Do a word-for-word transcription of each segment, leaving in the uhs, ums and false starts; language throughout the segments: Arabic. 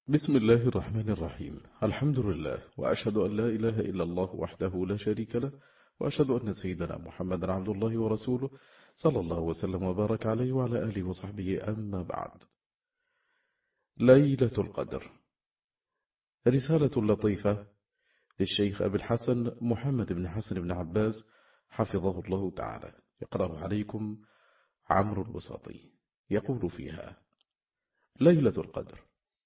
بسم الله الرحمن الرحيم. الحمد لله، وأشهد أن لا إله إلا الله وحده لا شريك له، وأشهد أن سيدنا محمد عبد الله ورسوله صلى الله وسلم وبارك عليه وعلى آله وصحبه. أما بعد، ليلة القدر رسالة لطيفة للشيخ أبي الحسن محمد بن حسن بن عباس حفظه الله تعالى، يقرأ عليكم عمرو الوساطي. يقول فيها: ليلة القدر.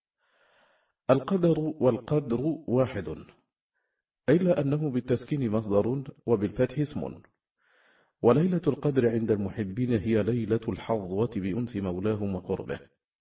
القدر والقدر واحد، إلا أنه بالتسكين مصدر وبالفتح اسم. وليلة القدر عند المحبين هي ليلة الحظوة بأنس مولاهم وقربه.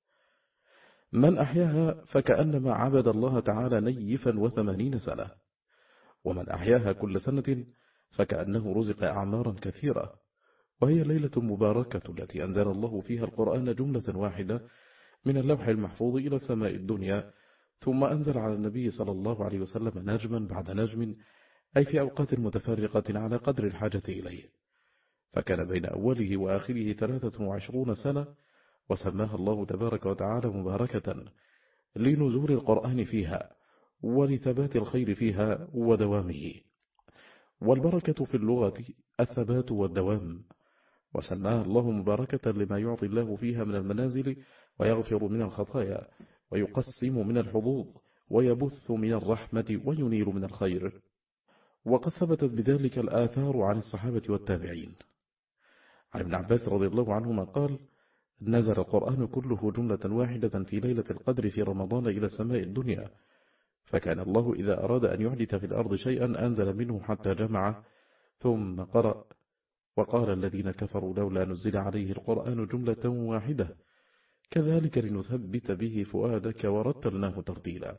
من أحياها فكأنما عبد الله تعالى نيفا وثمانين سنة، ومن أحياها كل سنة فكأنه رزق أعمارا كثيرة. وهي ليلة مباركة التي أنزل الله فيها القرآن جملة واحدة من اللوح المحفوظ إلى سماء الدنيا، ثم أنزل على النبي صلى الله عليه وسلم نجما بعد نجم، أي في أوقات متفرقة على قدر الحاجة إليه. فكان بين أوله وآخره ثلاثة وعشرون سنة، وسماها الله تبارك وتعالى مباركة لنزول القرآن فيها ولثبات الخير فيها ودوامه. والبركة في اللغة الثبات والدوام، وسماها الله مباركة لما يعطي الله فيها من المنازل، ويغفر من الخطايا، ويقسم من الحظوظ، ويبث من الرحمة، وينير من الخير. وقد ثبتت بذلك الآثار عن الصحابة والتابعين. عن ابن عباس رضي الله عنهما قال: نزل القرآن كله جملة واحدة في ليلة القدر في رمضان إلى سماء الدنيا، فكان الله إذا أراد أن يحدث في الأرض شيئا أنزل منه حتى جمعه، ثم قرأ: وقال الذين كفروا لولا نزل عليه القرآن جملة واحدة كذلك لنثبت به فؤادك ورتلناه ترتيلا.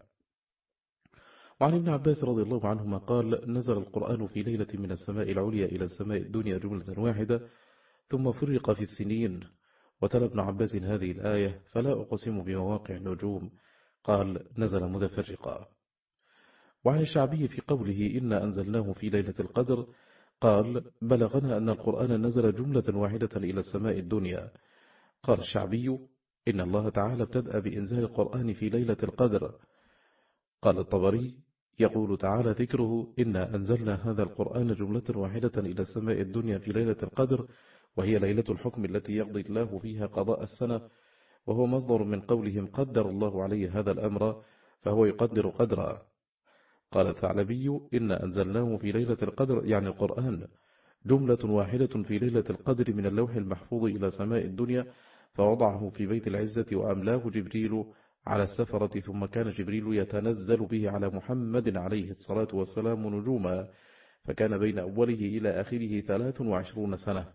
وعن ابن عباس رضي الله عنهما قال: نزل القرآن في ليلة من السماء العليا إلى السماء الدنيا جملة واحدة، ثم فرق في السنين. وتلا ابن عباس هذه الآية: فلا أقسم بمواقع النجوم، قال: نزل متفرقا. وعن الشعبي في قوله: إنا أنزلناه في ليلة القدر، قال: بلغنا أن القرآن نزل جملة واحدة إلى السماء الدنيا. قال الشعبي: إن الله تعالى ابتدأ بإنزال القرآن في ليلة القدر. قال الطبري: يقول تعالى ذكره: إنا أنزلنا هذا القرآن جملة واحدة إلى السماء الدنيا في ليلة القدر، وهي ليلة الحكم التي يقضي الله فيها قضاء السنة، وهو مصدر من قولهم قدر الله عليه هذا الأمر، فهو يقدر قدرا. قال الثعلبي: إنا أنزلناه في ليلة القدر، يعني القرآن، جملة واحدة في ليلة القدر من اللوح المحفوظ إلى سماء الدنيا، فوضعه في بيت العزة وأملاه جبريل على السفرة، ثم كان جبريل يتنزل به على محمد عليه الصلاة والسلام نجوما، فكان بين أوله إلى آخره ثلاث وعشرون سنة.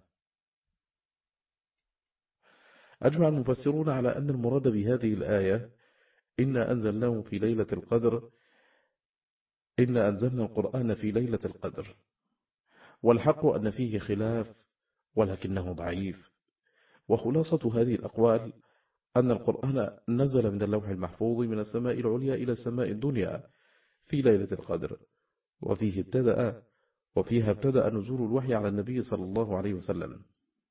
أجمع المفسرون على أن المراد بهذه الآية إنا أنزلناه في ليلة القدر، إنا أنزلنا القرآن في ليلة القدر. والحق أن فيه خلاف، ولكنه ضعيف. وخلاصة هذه الأقوال أن القرآن نزل من اللوح المحفوظ من السماء العليا إلى السماء الدنيا في ليلة القدر، وفيه ابتدأ وفيها ابتدأ نزول الوحي على النبي صلى الله عليه وسلم.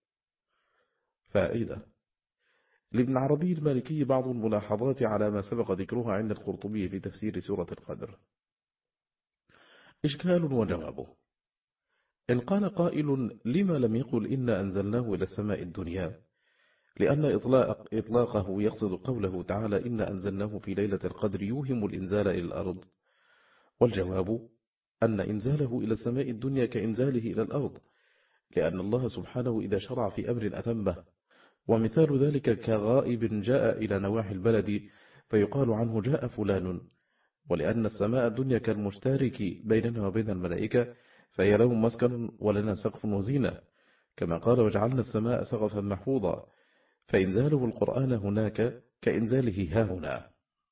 فائدة: لابن عربي المالكي بعض الملاحظات على ما سبق ذكرها عند القرطبي في تفسير سورة القدر. إشكال وجوابه: إن قال قائل: لما لم يقل إنا أنزلناه إلى السماء الدنيا؟ لأن إطلاق إطلاقه يقصد قوله تعالى: إنا أنزلناه في ليلة القدر يوهم الإنزال إلى الأرض. والجواب أن إنزاله إلى السماء الدنيا كإنزاله إلى الأرض، لأن الله سبحانه إذا شرع في أمر أتمه. ومثال ذلك كغائب جاء إلى نواحي البلد فيقال عنه جاء فلان، ولأن السماء الدنيا كالمشترك بيننا وبين الملائكة، فهي لهم مسكن ولنا سقف وزينة، كما قال: وجعلنا السماء سقفا محفوظا. فإنزاله القرآن هناك كإنزاله ها هنا.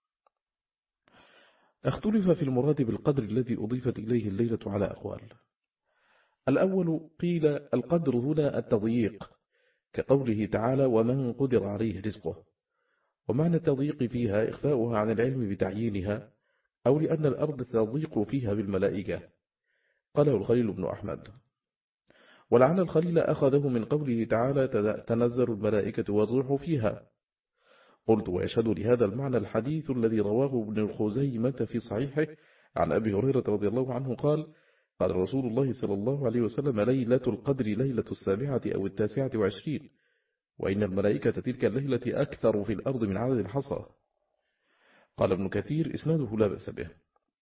اختلف في المراد بالقدر الذي أضيفت إليه الليلة على أقوال. الأول قيل: القدر هنا التضييق، كقوله تعالى: ومن قدر عليه رزقه. ومعنى التضييق فيها إخفاؤها عن العلم بتعيينها، أو لأن الأرض تضيق فيها بالملائكة، قاله الخليل بن أحمد. ولعل الخليل أخذه من قوله تعالى: تنزل الملائكة والروح فيها. قلت: ويشهد لهذا المعنى الحديث الذي رواه ابن خزيمة في صحيحه عن أبي هريرة رضي الله عنه قال: قال رسول الله صلى الله عليه وسلم: ليلة القدر ليلة السابعة أو التاسعة وعشرين، وإن الملائكة تلك الليلة أكثر في الأرض من عدد الحصى. قال ابن كثير: إسناده لا بأس به.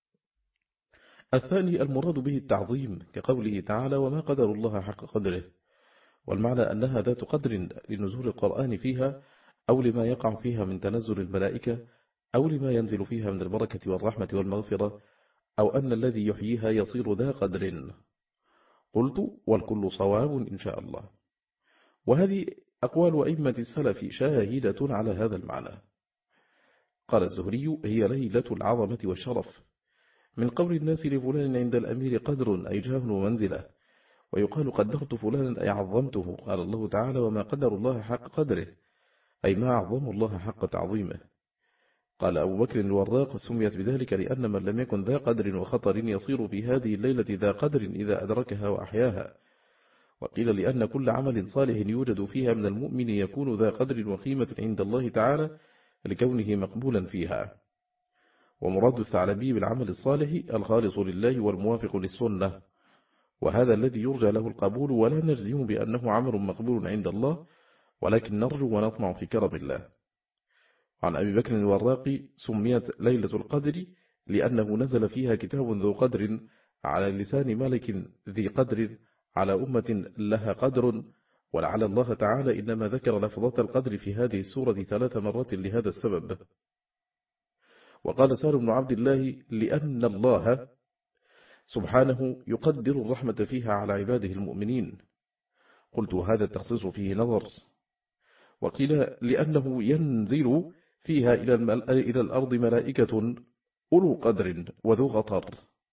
الثاني المراد به التعظيم، كقوله تعالى: وما قدر الله حق قدره، والمعنى أنها ذات قدر لنزول القرآن فيها، أو لما يقع فيها من تنزل الملائكة، أو لما ينزل فيها من البركة والرحمة والمغفرة، أو أن الذي يحييها يصير ذا قدر. قلت: والكل صواب إن شاء الله. وهذه أقوال أئمة السلف شاهدة على هذا المعنى. قال الزهري: هي ليلة العظمة والشرف، من قول الناس لفلان عند الأمير قدر أي جاه ومنزلة، ويقال قدرت فلانا أي عظمته. قال الله تعالى: وما قدر الله حق قدره، أي ما عظم الله حق تعظيمه. قال أبو بكر الوراق: سميت بذلك لأن من لم يكن ذا قدر وخطر يصير في هذه الليلة ذا قدر إذا أدركها وأحياها. وقيل لأن كل عمل صالح يوجد فيها من المؤمن يكون ذا قدر وقيمة عند الله تعالى لكونه مقبولا فيها. ومراد الثعلبي بالعمل الصالح الخالص لله والموافق للسنة، وهذا الذي يرجى له القبول، ولا نجزم بأنه عمل مقبول عند الله، ولكن نرجو ونطمع في كرم الله. عن أبي بكر الوراقي: سميت ليلة القدر لأنه نزل فيها كتاب ذو قدر على لسان ملك ذي قدر على أمة لها قدر، ولعل الله تعالى إنما ذكر لفظة القدر في هذه السورة ثلاث مرات لهذا السبب. وقال سهل بن عبد الله: لأن الله سبحانه يقدر الرحمة فيها على عباده المؤمنين. قلت: هذا التخصيص فيه نظر. وقيل: لأنه ينزل فيها إلى, إلى الأرض ملائكة أولو قدر وذو غطر.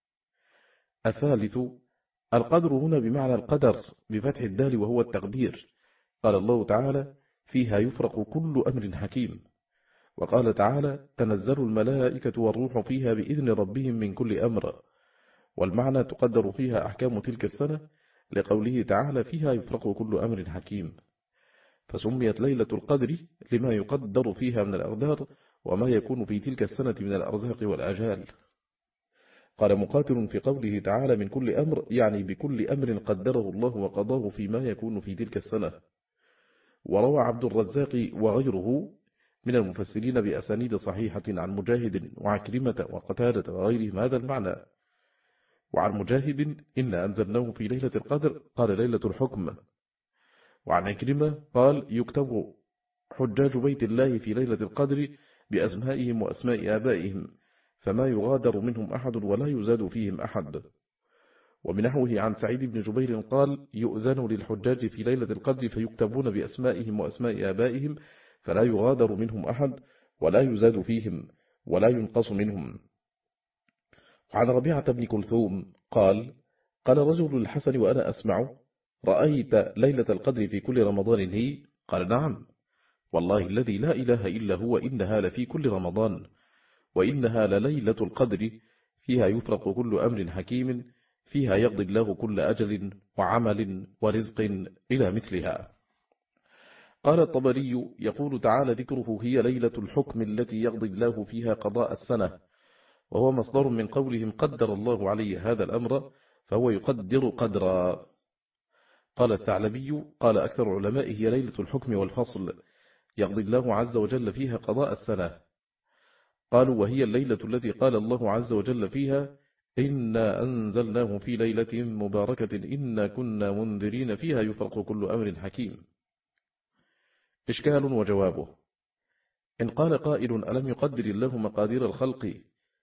الثالث القدر هنا بمعنى القدر بفتح الدال وهو التقدير. قال الله تعالى: فيها يفرق كل أمر حكيم. وقال تعالى: تنزل الملائكة والروح فيها بإذن ربهم من كل أمر. والمعنى تقدر فيها أحكام تلك السنة، لقوله تعالى: فيها يفرق كل أمر حكيم. فسميت ليلة القدر لما يقدر فيها من الأقدار وما يكون في تلك السنة من الأرزاق والآجال. قال مقاتل في قوله تعالى: من كل أمر، يعني بكل أمر قدره الله وقضاه فيما يكون في تلك السنة. وروى عبد الرزاق وغيره من المفسرين بأسانيد صحيحة عن مجاهد وعكرمة وقتادة وغيرهم هذا المعنى. وعن مجاهد: إن أنزلناه في ليلة القدر، قال: ليلة الحكم. وعن عكرمة قال: يكتب حجاج بيت الله في ليلة القدر بأسمائهم وأسماء آبائهم، فما يغادر منهم أحد ولا يزاد فيهم أحد. ومنحوه عن سعيد بن جبير قال: يؤذن للحجاج في ليلة القدر فيكتبون بأسمائهم وأسماء آبائهم، فلا يغادر منهم أحد ولا يزاد فيهم ولا ينقص منهم. وعن ربيعة بن كلثوم قال: قال رجل للحسن وأنا أسمع: رأيت ليلة القدر في كل رمضان هي؟ قال: نعم، والله الذي لا إله إلا هو، إنها لفي كل رمضان، وإنها لليلة القدر فيها يفرق كل أمر حكيم، فيها يقضي الله كل أجل وعمل ورزق إلى مثلها. قال الطبري: يقول تعالى ذكره: هي ليلة الحكم التي يقضي الله فيها قضاء السنة، وهو مصدر من قولهم قدر الله عليه هذا الأمر، فهو يقدر قدرا. قال الثعلبي: قال أكثر علماء: هي ليلة الحكم والفصل، يقضي الله عز وجل فيها قضاء السنة. قالوا: وهي الليلة التي قال الله عز وجل فيها: إنا أنزلناه في ليلة مباركة إنا كنا منذرين فيها يفرق كل أمر حكيم. إشكال وجوابه: إن قال قائل: ألم يقدر الله مقادير الخلق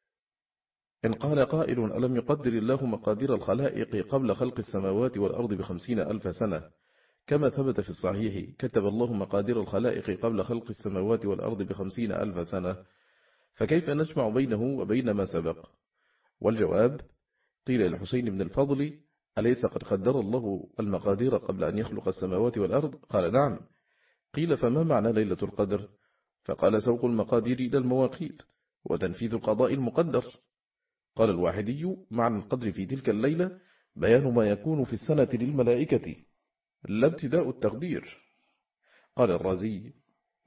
إن قال قائل ألم يقدر الله مقادير الخلائق قبل خلق السماوات والأرض بخمسين ألف سنة، كما ثبت في الصحيح: كتب الله مقادير الخلائق قبل خلق السماوات والأرض بخمسين ألف سنة، فكيف نجمع بينه وبين ما سبق؟ والجواب: قيل للحسين بن الفضل: أليس قد قدر الله المقادير قبل أن يخلق السماوات والأرض؟ قال: نعم. قيل: فما معنى ليلة القدر؟ فقال: سوق المقادير إلى المواقيت وتنفيذ القضاء المقدر. قال الواحدي: معنى القدر في تلك الليلة بيان ما يكون في السنة للملائكة، لا ابتداء التقدير. قال الرازي: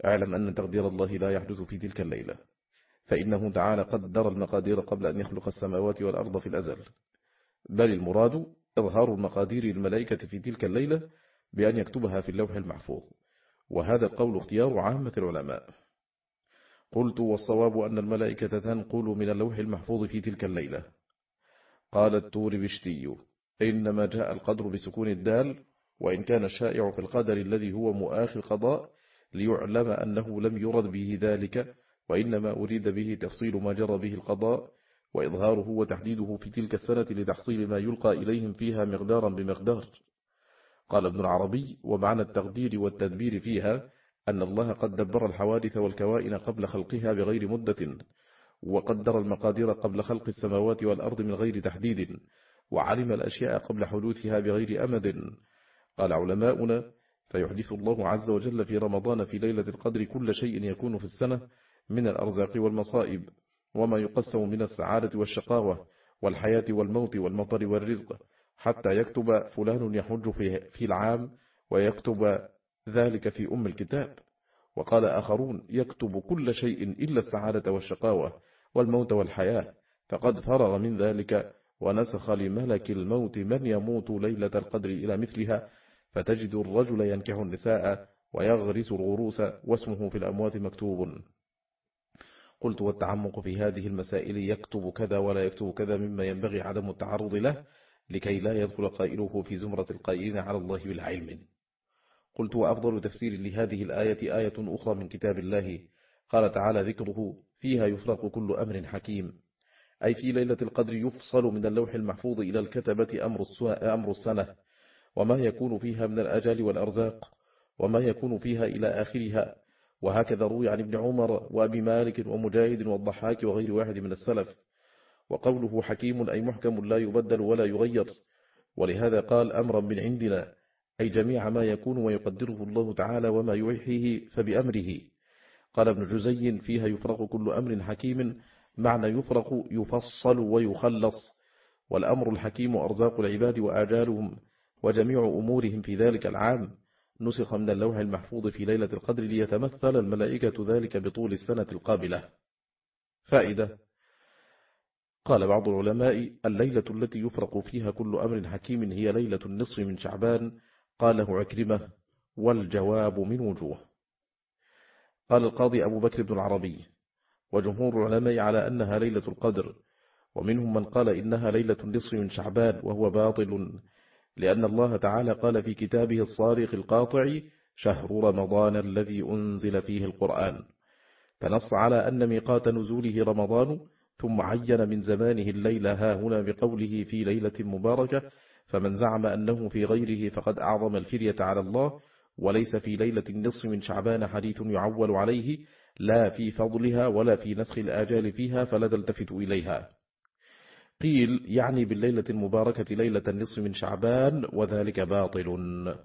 اعلم أن تقدير الله لا يحدث في تلك الليلة، فإنه تعالى قدر المقادير قبل أن يخلق السماوات والأرض في الأزل، بل المراد إظهار المقادير للملائكة في تلك الليلة بأن يكتبها في اللوح المحفوظ، وهذا القول اختيار عامة العلماء. قلت والصواب أن الملائكة تنقل من اللوح المحفوظ في تلك الليلة. قال التور بشتي إنما جاء القدر بسكون الدال، وإن كان الشائع في القدر الذي هو مؤاخي القضاء ليعلم أنه لم يرد به ذلك، وإنما أريد به تفصيل ما جرى به القضاء وإظهاره وتحديده في تلك السنة لتحصيل ما يلقى إليهم فيها مقدارا بمقدار. قال ابن العربي ومعنى التقدير والتدبير فيها أن الله قد دبر الحوادث والكوائن قبل خلقها بغير مدة، وقدر المقادير قبل خلق السماوات والأرض من غير تحديد، وعلم الأشياء قبل حدوثها بغير أمد. قال علماؤنا فيحدث الله عز وجل في رمضان في ليلة القدر كل شيء يكون في السنة من الأرزاق والمصائب، وما يقسم من السعادة والشقاوة والحياة والموت والمطر والرزق، حتى يكتب فلان يحج في العام ويكتب ذلك في أم الكتاب. وقال آخرون يكتب كل شيء إلا السعادة والشقاوة والموت والحياة، فقد فرغ من ذلك ونسخ لملك الموت من يموت ليلة القدر إلى مثلها، فتجد الرجل ينكح النساء ويغرس الغروس واسمه في الأموات مكتوب. قلت والتعمق في هذه المسائل يكتب كذا ولا يكتب كذا مما ينبغي عدم التعرض له لكي لا يدخل قائله في زمرة القائلين على الله بلا علم. قلت وأفضل تفسير لهذه الآية آية أخرى من كتاب الله، قال تعالى ذكره فيها يفرق كل أمر حكيم، أي في ليلة القدر يفصل من اللوح المحفوظ إلى الكتبة أمر السنة، وما يكون فيها من الأجال والأرزاق، وما يكون فيها إلى آخرها. وهكذا روي عن ابن عمر وأبي مالك ومجاهد والضحاك وغير واحد من السلف. وقوله حكيم أي محكم لا يبدل ولا يغير، ولهذا قال أمرا من عندنا، أي جميع ما يكون ويقدره الله تعالى وما يوحيه فبأمره. قال ابن جزي فيها يفرق كل أمر حكيم، معنى يفرق يفصل ويخلص، والأمر الحكيم أرزاق العباد وآجالهم وجميع أمورهم في ذلك العام، نسخ من اللوح المحفوظ في ليلة القدر ليتمثل الملائكة ذلك بطول السنة القابلة. فائدة. قال بعض العلماء الليلة التي يفرق فيها كل أمر حكيم هي ليلة النصف من شعبان، قاله عكرمة، والجواب من وجوه. قال القاضي أبو بكر بن العربي وجمهور العلماء على أنها ليلة القدر، ومنهم من قال إنها ليلة النصف من شعبان، وهو باطل، لأن الله تعالى قال في كتابه الصارخ القاطع شهر رمضان الذي أنزل فيه القرآن، فنص على أن ميقات نزوله رمضان، ثم عين من زمانه الليل ها هنا بقوله في ليلة مباركة، فمن زعم أنه في غيره فقد أعظم الفرية على الله، وليس في ليلة النصف من شعبان حديث يعول عليه لا في فضلها ولا في نسخ الآجال فيها، فلا تلتفت إليها. قيل يعني بالليلة المباركة ليلة النصف من شعبان، وذلك باطل.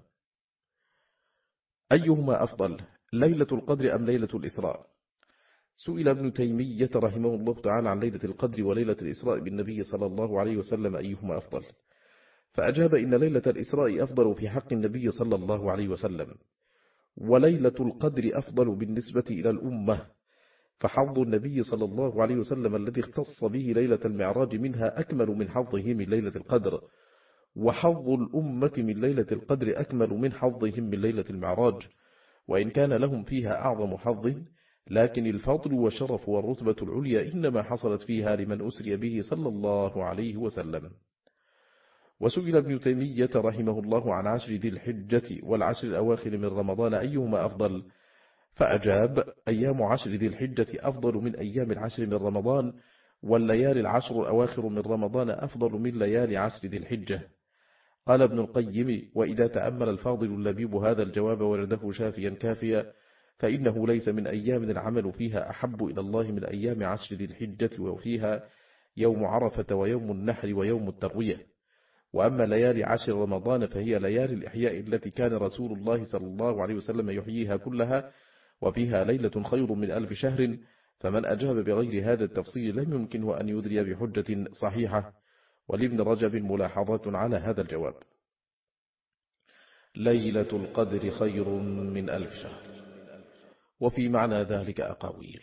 أيهما أفضل، ليلة القدر أم ليلة الإسراء؟ سئل ابن تيمية رحمه الله تعالى عن ليلة القدر وليلة الإسراء بالنبي صلى الله عليه وسلم أيهما أفضل، فأجاب إن ليلة الإسراء أفضل في حق النبي صلى الله عليه وسلم، وليلة القدر أفضل بالنسبة إلى الأمة، فحظ النبي صلى الله عليه وسلم الذي اختص به ليلة المعراج منها أكمل من حظه من ليلة القدر، وحظ الأمة من ليلة القدر أكمل من حظهم من ليلة المعراج، وإن كان لهم فيها أعظم حظ، لكن الفضل والشرف والرتبة العليا إنما حصلت فيها لمن أسري به صلى الله عليه وسلم. وسئل ابن تيمية رحمه الله عن عشر ذي الحجة والعشر الأواخر من رمضان أيهما أفضل، فأجاب أيام عشر ذي الحجة أفضل من أيام العشر من رمضان، والليالي العشر الأواخر من رمضان أفضل من ليالي عشر ذي الحجة. قال ابن القيم وإذا تأمل الفاضل اللبيب هذا الجواب ورده شافيا كافيا، فإنه ليس من أيام العمل فيها أحب إلى الله من أيام عشر ذي الحجة، وفيها يوم عرفة ويوم النحر ويوم التروية. وأما ليالي عشر رمضان فهي ليالي الإحياء التي كان رسول الله صلى الله عليه وسلم يحييها كلها، وفيها ليلة خير من ألف شهر، فمن أجاب بغير هذا التفصيل لم يمكنه أن يدري بحجة صحيحة. ولابن رجب ملاحظات على هذا الجواب. ليلة القدر خير من ألف شهر. وفي معنى ذلك أقاويل.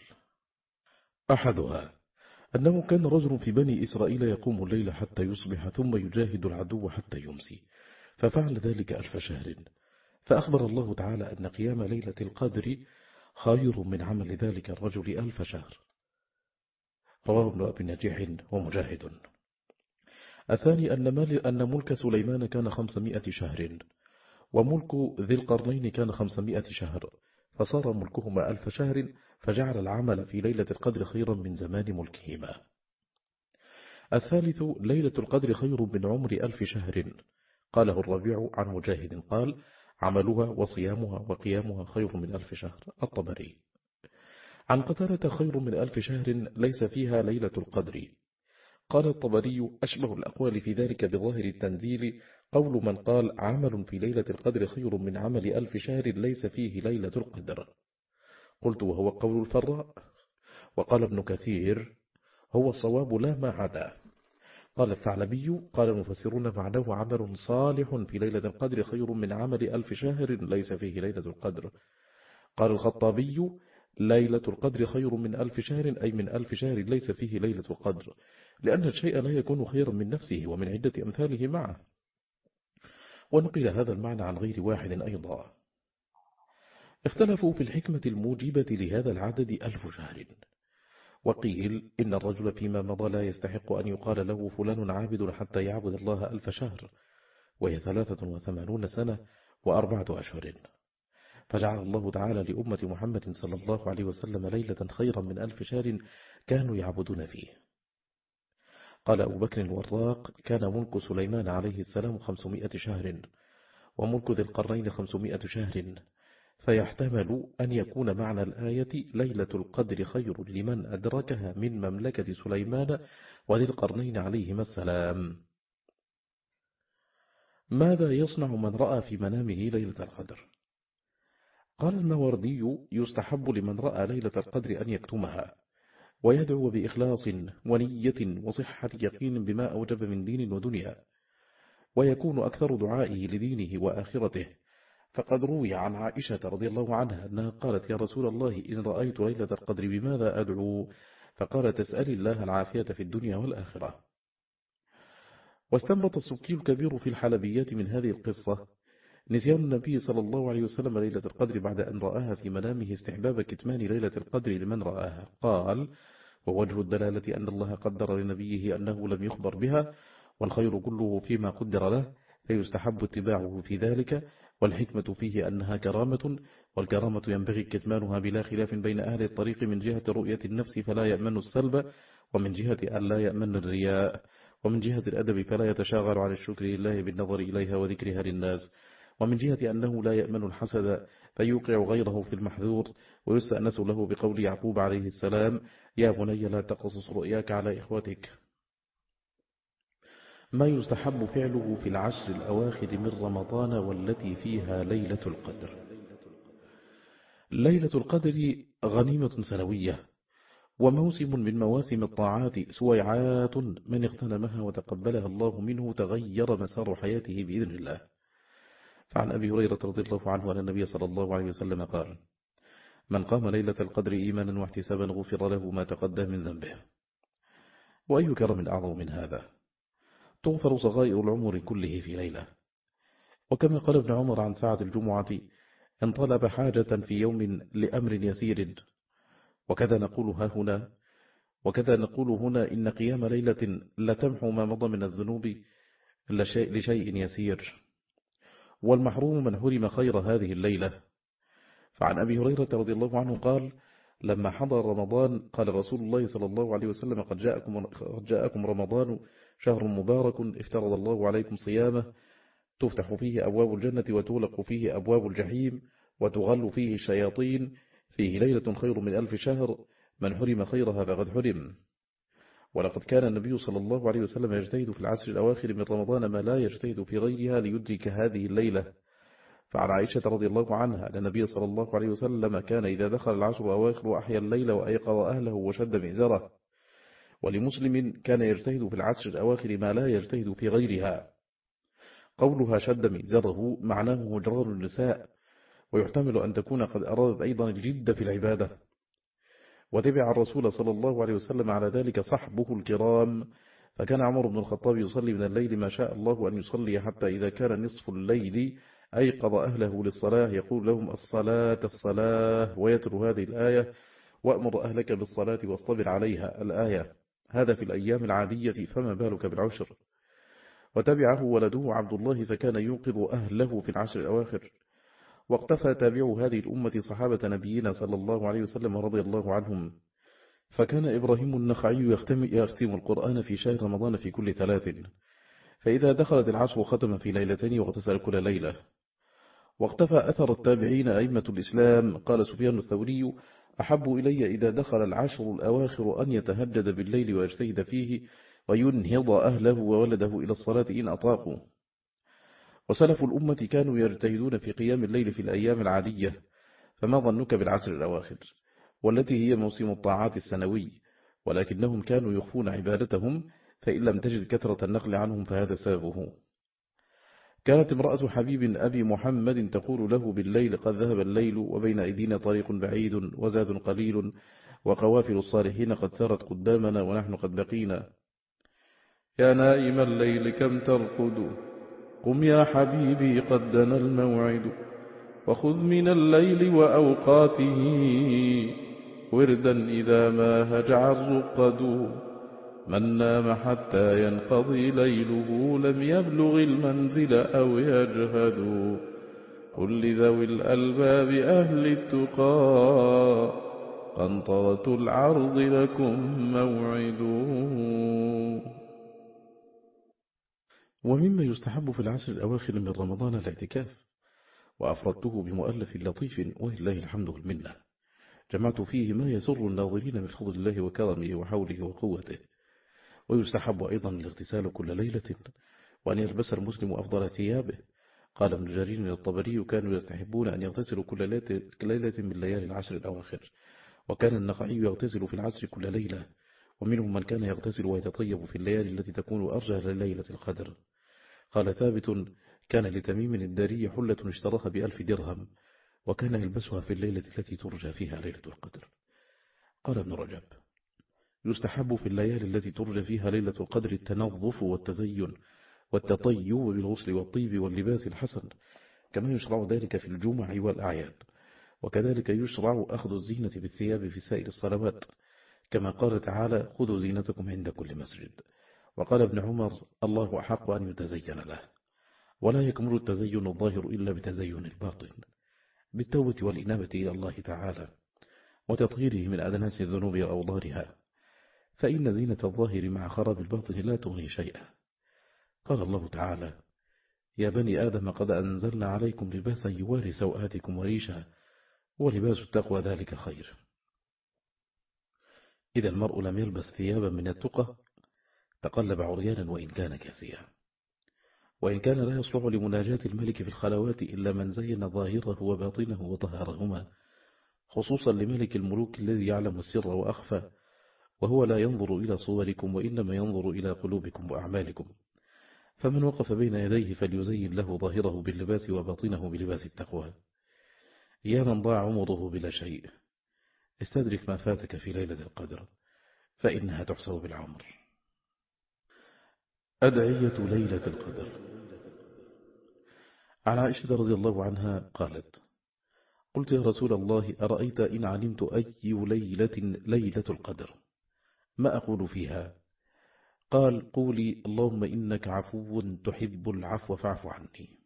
أحدها أنه كان رجل في بني إسرائيل يقوم الليل حتى يصبح ثم يجاهد العدو حتى يمسي، ففعل ذلك ألف شهر، فأخبر الله تعالى أن قيام ليلة القدر خير من عمل ذلك الرجل ألف شهر. رواه ابن أبي نجيح ومجاهد. الثاني أن, أن ملك سليمان كان خمسمائة شهر، وملك ذي القرنين كان خمسمائة شهر، فصار ملكهما ألف شهر، فجعل العمل في ليلة القدر خيرا من زمان ملكهما. الثالث ليلة القدر خير من عمر ألف شهر، قاله الربيع عن مجاهد قال: عملها وصيامها وقيامها خير من ألف شهر. الطبري. عن قتادة خير من ألف شهر ليس فيها ليلة القدر. قال الطبري: أشبه الأقوال في ذلك بظاهر التنزيل قول من قال: عمل في ليلة القدر خير من عمل ألف شهر ليس فيه ليلة القدر. قلت: وهو قول الفراء. وقال ابن كثير: هو الصواب لا ما عدا. قال الثعلبي: قال المفسرون معناه عمل صالح في ليلة القدر خير من عمل ألف شهر ليس فيه ليلة القدر. قال الخطابي: ليلة القدر خير من ألف شهر، أي من ألف شهر ليس فيه ليلة القدر، لأن الشيء لا يكون خيرا من نفسه ومن عدة أمثاله معه. ونقل هذا المعنى عن غير واحد أيضا. اختلفوا في الحكمة الموجبة لهذا العدد ألف شهر. وقيل إن الرجل فيما مضى لا يستحق أن يقال له فلان عابد حتى يعبد الله ألف شهر، وهي ثلاثة وثمانون سنة وأربعة أشهر، فجعل الله تعالى لأمة محمد صلى الله عليه وسلم ليلة خيرا من ألف شهر كانوا يعبدون فيه. قال أبو بكر الوراق: كان ملك سليمان عليه السلام خمسمائة شهر، وملك ذي القرنين خمسمائة شهر، فيحتمل أن يكون معنى الآية ليلة القدر خير لمن أدركها من مملكة سليمان وذي القرنين عليهما السلام. ماذا يصنع من رأى في منامه ليلة القدر؟ قال الماوردي: يستحب لمن رأى ليلة القدر أن يكتمها، ويدعو بإخلاص ونية وصحة يقين بما أوجب من دين ودنيا، ويكون أكثر دعائه لدينه وآخرته. فقد روي عن عائشة رضي الله عنها أنها قالت: يا رسول الله، إن رأيت ليلة القدر بماذا أدعو؟ فقال: تسأل الله العافية في الدنيا والآخرة. واستنبط السبكي الكبير في الحلبيات من هذه القصة نسيان النبي صلى الله عليه وسلم ليلة القدر بعد أن رآها في منامه استحباب كتمان ليلة القدر لمن رآها. قال: ووجه الدلالة أن الله قدر لنبيه أنه لم يخبر بها، والخير كله فيما قدر له، فيستحب اتباعه في ذلك، والحكمة فيه أنها كرامة، والكرامة ينبغي كتمانها بلا خلاف بين أهل الطريق من جهة رؤية النفس فلا يأمن السلب، ومن جهة أن لا يأمن الرياء، ومن جهة الأدب فلا يتشاغل عن الشكر لله بالنظر إليها وذكرها للناس، ومن جهة أنه لا يأمن الحسد فيوقع غيره في المحذور. ويستأنس له بقول يعقوب عليه السلام: يا بني لا تقصص رؤياك على إخوتك. ما يستحب فعله في العشر الأواخر من رمضان والتي فيها ليلة القدر. ليلة القدر غنيمة سنوية، وموسم من مواسم الطاعات، سويعات من اغتنمها وتقبلها الله منه تغير مسار حياته بإذن الله. فعن أبي هريرة رضي الله عنه أن النبي صلى الله عليه وسلم قال: من قام ليلة القدر إيمانا واحتسابا غفر له ما تقدم من ذنبه. وأي كرم أعظم من هذا؟ تغفر صغائر العمر كله في ليلة. وكما قال ابن عمر عن ساعة الجمعة: إن طلب حاجة في يوم لأمر يسير. وكذا نقول ها هنا وكذا نقول هنا إن قيام ليلة لتمحو ما مضى من الذنوب لشيء يسير، والمحروم من حرم خير هذه الليلة. فعن أبي هريرة رضي الله عنه قال: لما حضر رمضان قال رسول الله صلى الله عليه وسلم: قد جاءكم, قد جاءكم رمضان شهر مبارك افترض الله عليكم صيامه، تفتح فيه أبواب الجنة وتغلق فيه أبواب الجحيم وتغل فيه الشياطين، فيه ليلة خير من ألف شهر، من حرم خيرها فقد حرم. ولقد كان النبي صلى الله عليه وسلم يجتهد في العشر الأواخر من رمضان ما لا يجتهد في غيرها ليدرك هذه الليلة. فعن عائشة رضي الله عنها أن النبي صلى الله عليه وسلم كان إذا دخل العشر الأواخر وأحيا الليل وأيقظ أهله وشد مئزره. ولمسلم كان يجتهد في العشر الأواخر ما لا يجتهد في غيرها. قولها شد مئزره معناه هجران النساء، ويحتمل أن تكون قد أرادت أيضا الجد في العبادة. وتبع الرسول صلى الله عليه وسلم على ذلك صحبه الكرام، فكان عمر بن الخطاب يصلي من الليل ما شاء الله أن يصلي، حتى إذا كان نصف الليل أيقظ أهله للصلاة يقول لهم الصلاة الصلاة، ويتلو هذه الآية: وأمر أهلك بالصلاة واصطبر عليها، الآية. هذا في الأيام العادية، فما بالك بالعشر؟ وتبعه ولده عبد الله، فكان يوقظ أهله في العشر الأواخر. واقتفى تابعوا هذه الأمة صحابة نبينا صلى الله عليه وسلم رضي الله عنهم، فكان إبراهيم النخعي يختم, يختم القرآن في شهر رمضان في كل ثلاث، فإذا دخلت العشر ختم في ليلتين واغتسل كل ليلة. واقتفى أثر التابعين أئمة الإسلام. قال سفيان الثوري: أحب إلي إذا دخل العشر الأواخر أن يتهجد بالليل ويجتهد فيه وينهض أهله وولده إلى الصلاة إن أطاقوا. وسلف الأمة كانوا يجتهدون في قيام الليل في الأيام العادية، فما ظنك بالعشر الأواخر والتي هي موسم الطاعات السنوي؟ ولكنهم كانوا يخفون عبادتهم، فإن لم تجد كثرة النقل عنهم فهذا سببه. كانت امرأة حبيب أبي محمد تقول له بالليل: قد ذهب الليل وبين أيدينا طريق بعيد وزاد قليل، وقوافل الصالحين قد سارت قدامنا ونحن قد بقينا. يا نائم الليل كم ترقد، قم يا حبيبي قد دنا الموعد، وخذ من الليل وأوقاته وردا إذا ما هجع الرقد. من نام حتى ينقضي ليله لم يبلغ المنزل أو يجهد. قل لذوي الألباب أهل التقى قنطرة العرض لكم موعد. ومما يستحب في العشر الأواخر من رمضان الاعتكاف، وأفردته بمؤلف لطيف ولله الحمد والمنة، جمعت فيه ما يسر الناظرين من فضل الله وكرمه وحوله وقوته. ويستحب أيضا الاغتسال كل ليلة، وأن يلبس المسلم أفضل ثيابه. قال ابن جرير الطبري: كانوا يستحبون أن يغتسلوا كل ليلة من ليالي العشر الأواخر، وكان النخعي يغتسل في العشر كل ليلة، ومنهم من كان يغتسل ويتطيب في الليالي التي تكون أرجى لليلة القدر. قال ثابت: كان لتميم الداري حلة اشتراها بألف درهم، وكان يلبسها في الليلة التي ترجى فيها ليلة القدر. قال ابن رجب: يستحب في الليالي التي ترجى فيها ليلة القدر التنظف والتزين والتطيب بالغسل والطيب واللباس الحسن، كما يشرع ذلك في الجمع والأعياد. وكذلك يشرع أخذ الزينة بالثياب في سائر الصلوات، كما قال تعالى: خذوا زينتكم عند كل مسجد. وقال ابن عمر: الله أحق أن يتزين له، ولا يكمل التزين الظاهر إلا بتزين الباطن، بالتوبة والإنابة إلى الله تعالى، وتطهيره من أدناس الذنوب وأوضارها، فإن زينة الظاهر مع خراب الباطن لا تغني شيئا. قال الله تعالى: يا بني آدم قد أنزلنا عليكم لباسا يواري سوآتكم وريشا، ولباس التقوى ذلك خير. إذا المرء لم يلبس ثيابا من التقى تقلب عريانا وإن كان كاسيا، وإن كان لا يصلح لمناجاة الملك في الخلوات إلا من زين ظاهره وباطنه وطهرهما، خصوصا لملك الملوك الذي يعلم السر وأخفى، وهو لا ينظر إلى صوركم وإنما ينظر إلى قلوبكم وأعمالكم. فمن وقف بين يديه فليزين له ظاهره باللباس وباطنه بلباس التقوى. يا من ضاع عمره بلا شيء، استدرك ما فاتك في ليلة القدر، فإنها تحسب بالعمر. أدعية ليلة القدر. عن عائشة رضي الله عنها قالت: قلت يا رسول الله: أرأيت إن علمت أي ليلة ليلة القدر ما أقول فيها؟ قال: قولي اللهم إنك عفو تحب العفو فاعف عني.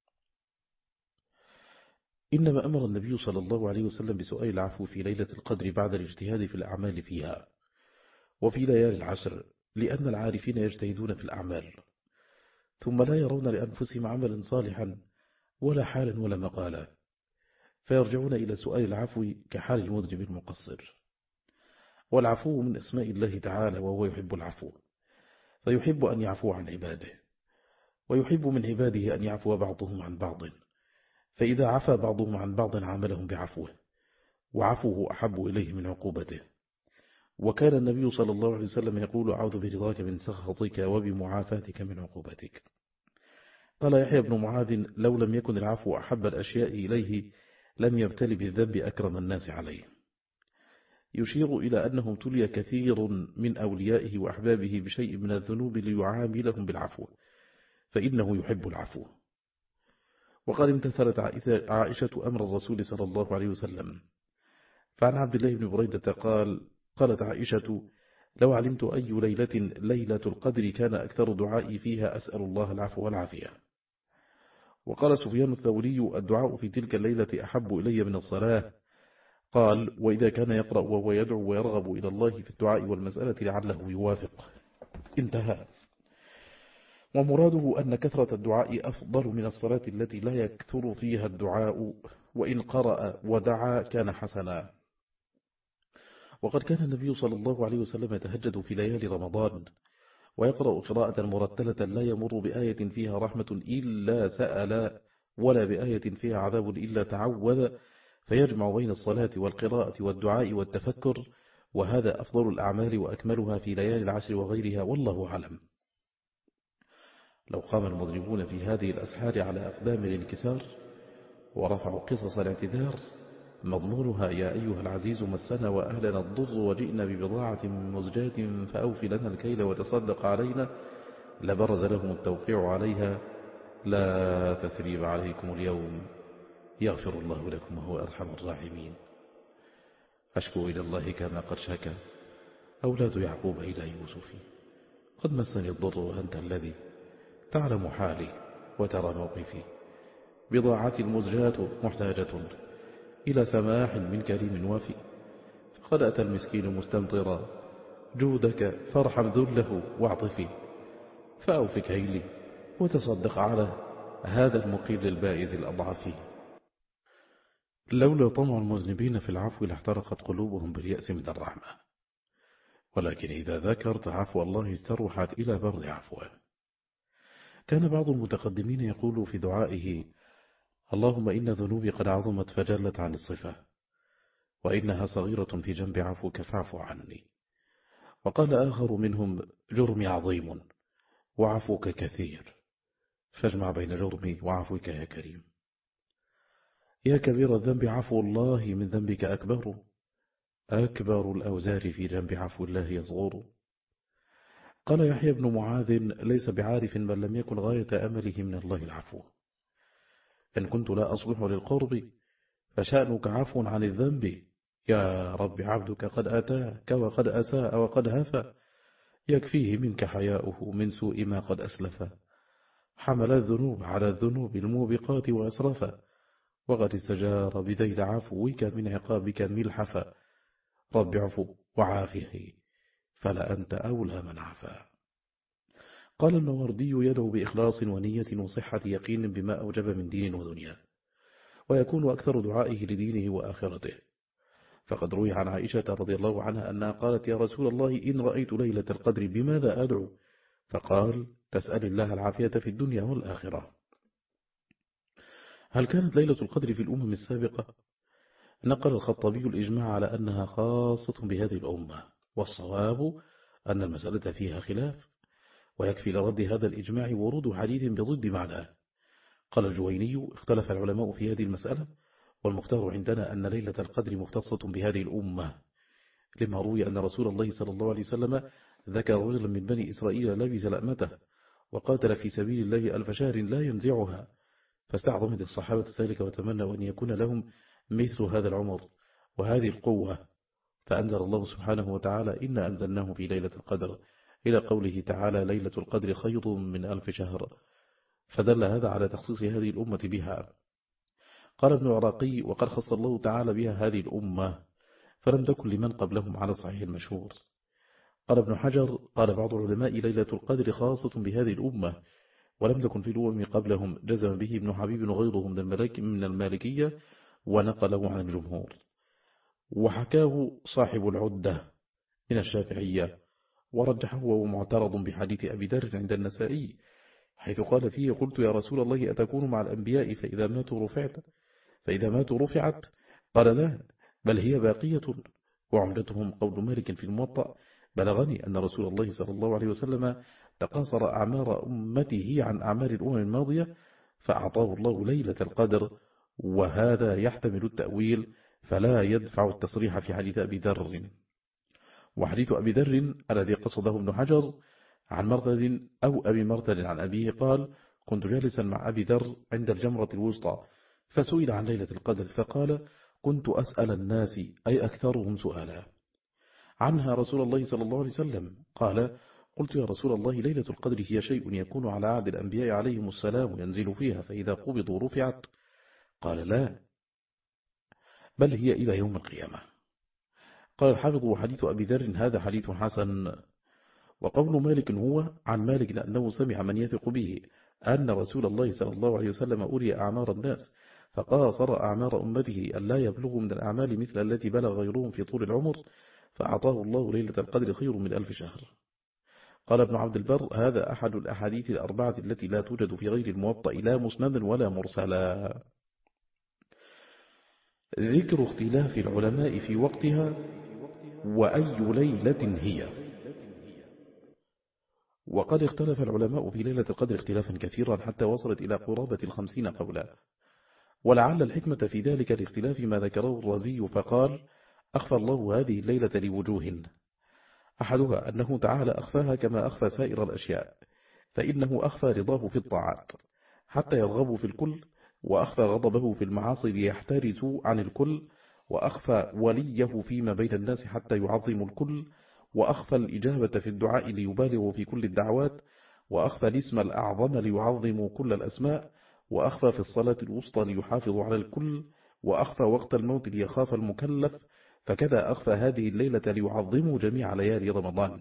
إنما أمر النبي صلى الله عليه وسلم بسؤال العفو في ليلة القدر بعد الاجتهاد في الأعمال فيها وفي ليالي العشر، لأن العارفين يجتهدون في الأعمال ثم لا يرون لأنفسهم عملا صالحا ولا حالا ولا مقالا، فيرجعون إلى سؤال العفو كحال المذنب المقصر. والعفو من أسماء الله تعالى، وهو يحب العفو، فيحب أن يعفو عن عباده، ويحب من عباده أن يعفو بعضهم عن بعض، فإذا عفى بعضهم عن بعض عاملهم بعفوه، وعفوه أحب إليه من عقوبته. وكان النبي صلى الله عليه وسلم يقول: أعوذ برضاك من سخطك وبمعافاتك من عقوبتك. قال يحيى بن معاذ: لو لم يكن العفو أحب الأشياء إليه لم يبتل بالذنب أكرم الناس عليه. يشير إلى أنه ابتلي كثير من أوليائه وأحبابه بشيء من الذنوب ليعاملهم بالعفو، فإنه يحب العفو. وقد امتثلت عائشة أمر الرسول صلى الله عليه وسلم. فعن عبد الله بن بريدة قال: قالت عائشة: لو علمت أي ليلة ليلة القدر كان أكثر دعائي فيها أسأل الله العفو والعافية. وقال سفيان الثوري: الدعاء في تلك الليلة أحب إلي من الصلاة. قال: وإذا كان يقرأ وهو يدعو ويرغب إلى الله في الدعاء والمسألة لعله يوافق. انتهى. ومراده أن كثرة الدعاء أفضل من الصلاة التي لا يكثر فيها الدعاء، وإن قرأ ودعا كان حسنا. وقد كان النبي صلى الله عليه وسلم يتهجد في ليالي رمضان ويقرأ قراءة مرتلة لا يمر بآية فيها رحمة إلا سأل، ولا بآية فيها عذاب إلا تعوذ، فيجمع بين الصلاة والقراءة والدعاء والتفكر، وهذا أفضل الأعمال وأكملها في ليالي العشر وغيرها، والله أعلم. لو قام المذنبون في هذه الأسحار على أقدام الانكسار ورفعوا قصص الاعتذار، مضمونها: يا أيها العزيز مسنا وأهلنا الضر وجئنا ببضاعة مزجاة فأوف لنا الكيل وتصدق علينا، لبرز لهم التوقيع عليها: لا تثريب عليكم اليوم يغفر الله لكم وهو أرحم الراحمين. أشكو إلى الله كما قد شكى أولاد يعقوب إلى يوسف، قد مسني الضر وأنت الذي تعلم حالي وترى موقفي، بضاعتي المزجاة محتاجة إلى سماح من كريم وفي، فقد أتى المسكين مستمطرا، جودك فارحم ذله واعطفي، فأوف كيلي وتصدق على هذا المقيل البائز الأضعف. لولا طمع المذنبين في العفو لاحترقت قلوبهم باليأس من الرحمة، ولكن إذا ذكرت عفو الله استروحت إلى برد عفوه. كان بعض المتقدمين يقول في دعائه: اللهم إن ذنوبي قد عظمت فجلت عن الصفة، وإنها صغيرة في جنب عفوك فاعف عني. وقال آخر منهم: جرمي عظيم وعفوك كثير، فاجمع بين جرمي وعفوك يا كريم. يا كبير الذنب عفو الله من ذنبك أكبر، أكبر الأوزار في جنب عفو الله يصغر. قال يحيى بن معاذ: ليس بعارف من لم يكن غاية أمله من الله العفو. إن كنت لا أصلح للقرب فشأنك عفو عن الذنب، يا رب عبدك قد أتاك وقد أساء وقد هفى، يكفيه منك حياؤه من سوء ما قد أسلف، حمل الذنوب على الذنوب الموبقات وأسرفا، وقد استجار بذيل عفوك من عقابك ملحفا، رب عفو وعافيه فلا أنت أولى من عفا. قال الموردي: يدعو بإخلاص ونية وصحة يقين بما أوجب من دين ودنيا، ويكون أكثر دعائه لدينه وآخرته. فقد روي عن عائشة رضي الله عنها أنها قالت: يا رسول الله إن رأيت ليلة القدر بماذا أدعو؟ فقال: تسأل الله العافية في الدنيا والآخرة. هل كانت ليلة القدر في الأمم السابقة؟ نقل الخطابي الإجماع على أنها خاصة بهذه الأمة، والصواب أن المسألة فيها خلاف، ويكفي لرد هذا الإجماع ورود حديث بضد معناه. قال الجويني: اختلف العلماء في هذه المسألة، والمختار عندنا أن ليلة القدر مختصة بهذه الأمة، لما روي أن رسول الله صلى الله عليه وسلم ذكر رجلا من بني إسرائيل لبس لأمته وقاتل في سبيل الله ألف شهر لا ينزعها، فاستعظمت الصحابة ذلك وتمنوا أن يكون لهم مثل هذا العمر وهذه القوة، فأنزل الله سبحانه وتعالى: إن أنزلناه في ليلة القدر، إلى قوله تعالى: ليلة القدر خير من ألف شهر، فدل هذا على تخصيص هذه الأمة بها. قال ابن العراقي: وقد خص الله تعالى بها هذه الأمة، فلم تكن لمن قبلهم على الصحيح المشهور. قال ابن حجر: قال بعض العلماء: ليلة القدر خاصة بهذه الأمة، ولم تكن في الأمم قبلهم، جزم به ابن حبيب وغيره من الملك من المالكية، ونقله عن الجمهور. وحكاه صاحب العدة من الشافعية، ورجحه وهو معترض بحديث أبي ذر عند النسائي، حيث قال فيه: قلت يا رسول الله أتكون مع الأنبياء فإذا ماتوا رفعت فإذا ماتوا رفعت؟ قال: لا، بل هي باقية. وعمدتهم قول مالك في الموطأ: بلغني أن رسول الله صلى الله عليه وسلم تقاصر أعمار أمته عن أعمار الأمم الماضية، فأعطاه الله ليلة القدر وهذا يحتمل التأويل فلا يدفع التصريح في حديث أبي ذر. وحديث أبي ذر الذي قصده ابن حجر عن مرثد أو أبي مرثد عن أبيه قال: كنت جالسا مع أبي ذر عند الجمرة الوسطى فسئل عن ليلة القدر فقال: كنت أسأل الناس أي أكثرهم سؤالا عنها رسول الله صلى الله عليه وسلم. قال: قلت يا رسول الله ليلة القدر هي شيء يكون على عهد الأنبياء عليهم السلام ينزل فيها فإذا قبضوا رفعت؟ قال: لا، بل هي إلى يوم القيامة. قال الحافظ: وحديث أبي ذر هذا حديث حسن. وقول مالك هو عن مالك أنه سمع من يثق به أن رسول الله صلى الله عليه وسلم أري أعمار الناس فقاصر أعمار أمته أن لا يبلغوا من الأعمال مثل التي بلغ غيرهم في طول العمر فأعطاه الله ليلة القدر خير من ألف شهر. قال ابن عبد البر: هذا أحد الأحاديث الأربعة التي لا توجد في غير الموطأ لا مسندا ولا مرسلا. ذكر اختلاف العلماء في وقتها وأي ليلة هي. وقد اختلف العلماء في ليلة القدر اختلافا كثيرا حتى وصلت إلى قرابة الخمسين قولا، ولعل الحكمة في ذلك الاختلاف ما ذكره الرازي فقال: أخفى الله هذه الليلة لوجوه، أحدها أنه تعالى أخفاها كما أخفى سائر الأشياء، فإنه أخفى رضاه في الطاعات حتى يرغبوا في الكل، وأخفى غضبه في المعاصي ليحترزوا عن الكل، وأخفى وليه فيما بين الناس حتى يعظموا الكل، وأخفى الإجابة في الدعاء ليبالغوا في كل الدعوات، وأخفى الاسم الأعظم ليعظموا كل الأسماء، وأخفى في الصلاة الوسطى ليحافظوا على الكل، وأخفى وقت الموت ليخاف المكلف، فكذا أخفى هذه الليلة ليعظموا جميع ليالي رمضان.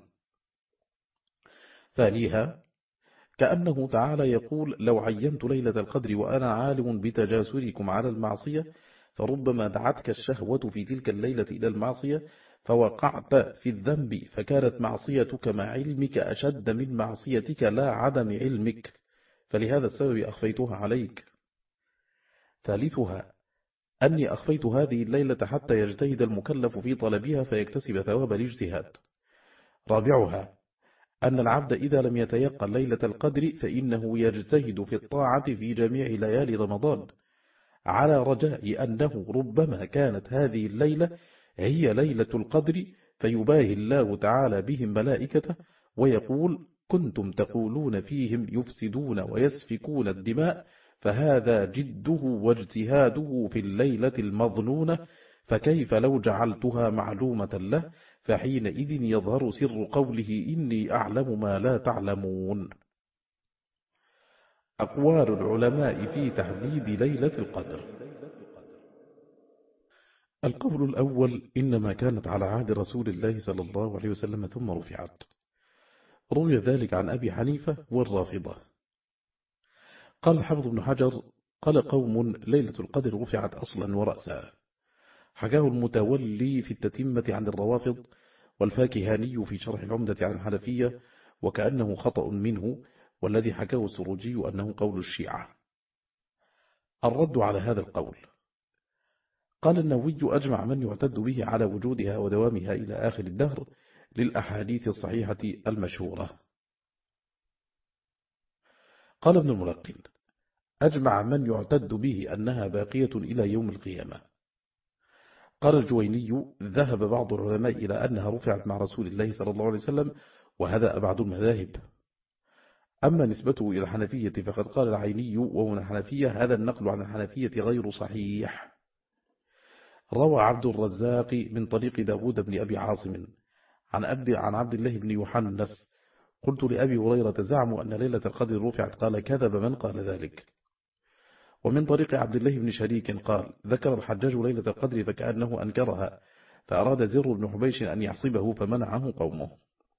ثانيها كأنه تعالى يقول: لو عينت ليلة القدر وأنا عالم بتجاسركم على المعصية فربما دعتك الشهوة في تلك الليلة إلى المعصية فوقعت في الذنب فكانت معصيتك مع علمك أشد من معصيتك لا عدم علمك، فلهذا السبب أخفيتها عليك. ثالثها أني أخفيت هذه الليلة حتى يجتهد المكلف في طلبها فيكتسب ثواب الاجتهاد. رابعها أن العبد إذا لم يتيقن ليلة القدر فإنه يجتهد في الطاعة في جميع ليالي رمضان على رجاء أنه ربما كانت هذه الليلة هي ليلة القدر فيباهي الله تعالى بهم ملائكته ويقول: كنتم تقولون فيهم يفسدون ويسفكون الدماء، فهذا جده واجتهاده في الليلة المظنونة، فكيف لو جعلتها معلومة له، فحينئذ يظهر سر قوله: إني أعلم ما لا تعلمون. أقوال العلماء في تحديد ليلة القدر. القول الأول: إنما كانت على عهد رسول الله صلى الله عليه وسلم ثم رفعت. روي ذلك عن أبي حنيفة والرافضة. قال الحافظ ابن حجر: قال قوم: ليلة القدر رفعت أصلا ورأسا. حكاه المتولي في التتمة عن الروافض، والفاكهاني في شرح العمدة عن الحنفية، وكأنه خطأ منه، والذي حكاه السروجي أنه قول الشيعة. الرد على هذا القول: قال النووي: أجمع من يعتد به على وجودها ودوامها إلى آخر الدهر للأحاديث الصحيحة المشهورة. قال ابن الملقن: أجمع من يعتد به أنها باقية إلى يوم القيامة. قال الجويني: ذهب بعض العلماء إلى أنها رفعت مع رسول الله صلى الله عليه وسلم، وهذا أبعد المذاهب. أما نسبته إلى الحنفية فقد قال العيني ومن الحنفية: هذا النقل عن الحنفية غير صحيح. روى عبد الرزاق من طريق داود بن أبي عاصم عن عبد, عن عبد الله بن يوحنس: قلت لأبي هريرة: زعموا أن ليلة القدر رفعت. قال: كذب من قال ذلك. ومن طريق عبد الله بن شريك قال: ذكر الحجاج ليلة القدر فكأنه أنكرها، فأراد زر بن حبيش أن يحسبه فمنعه قومه.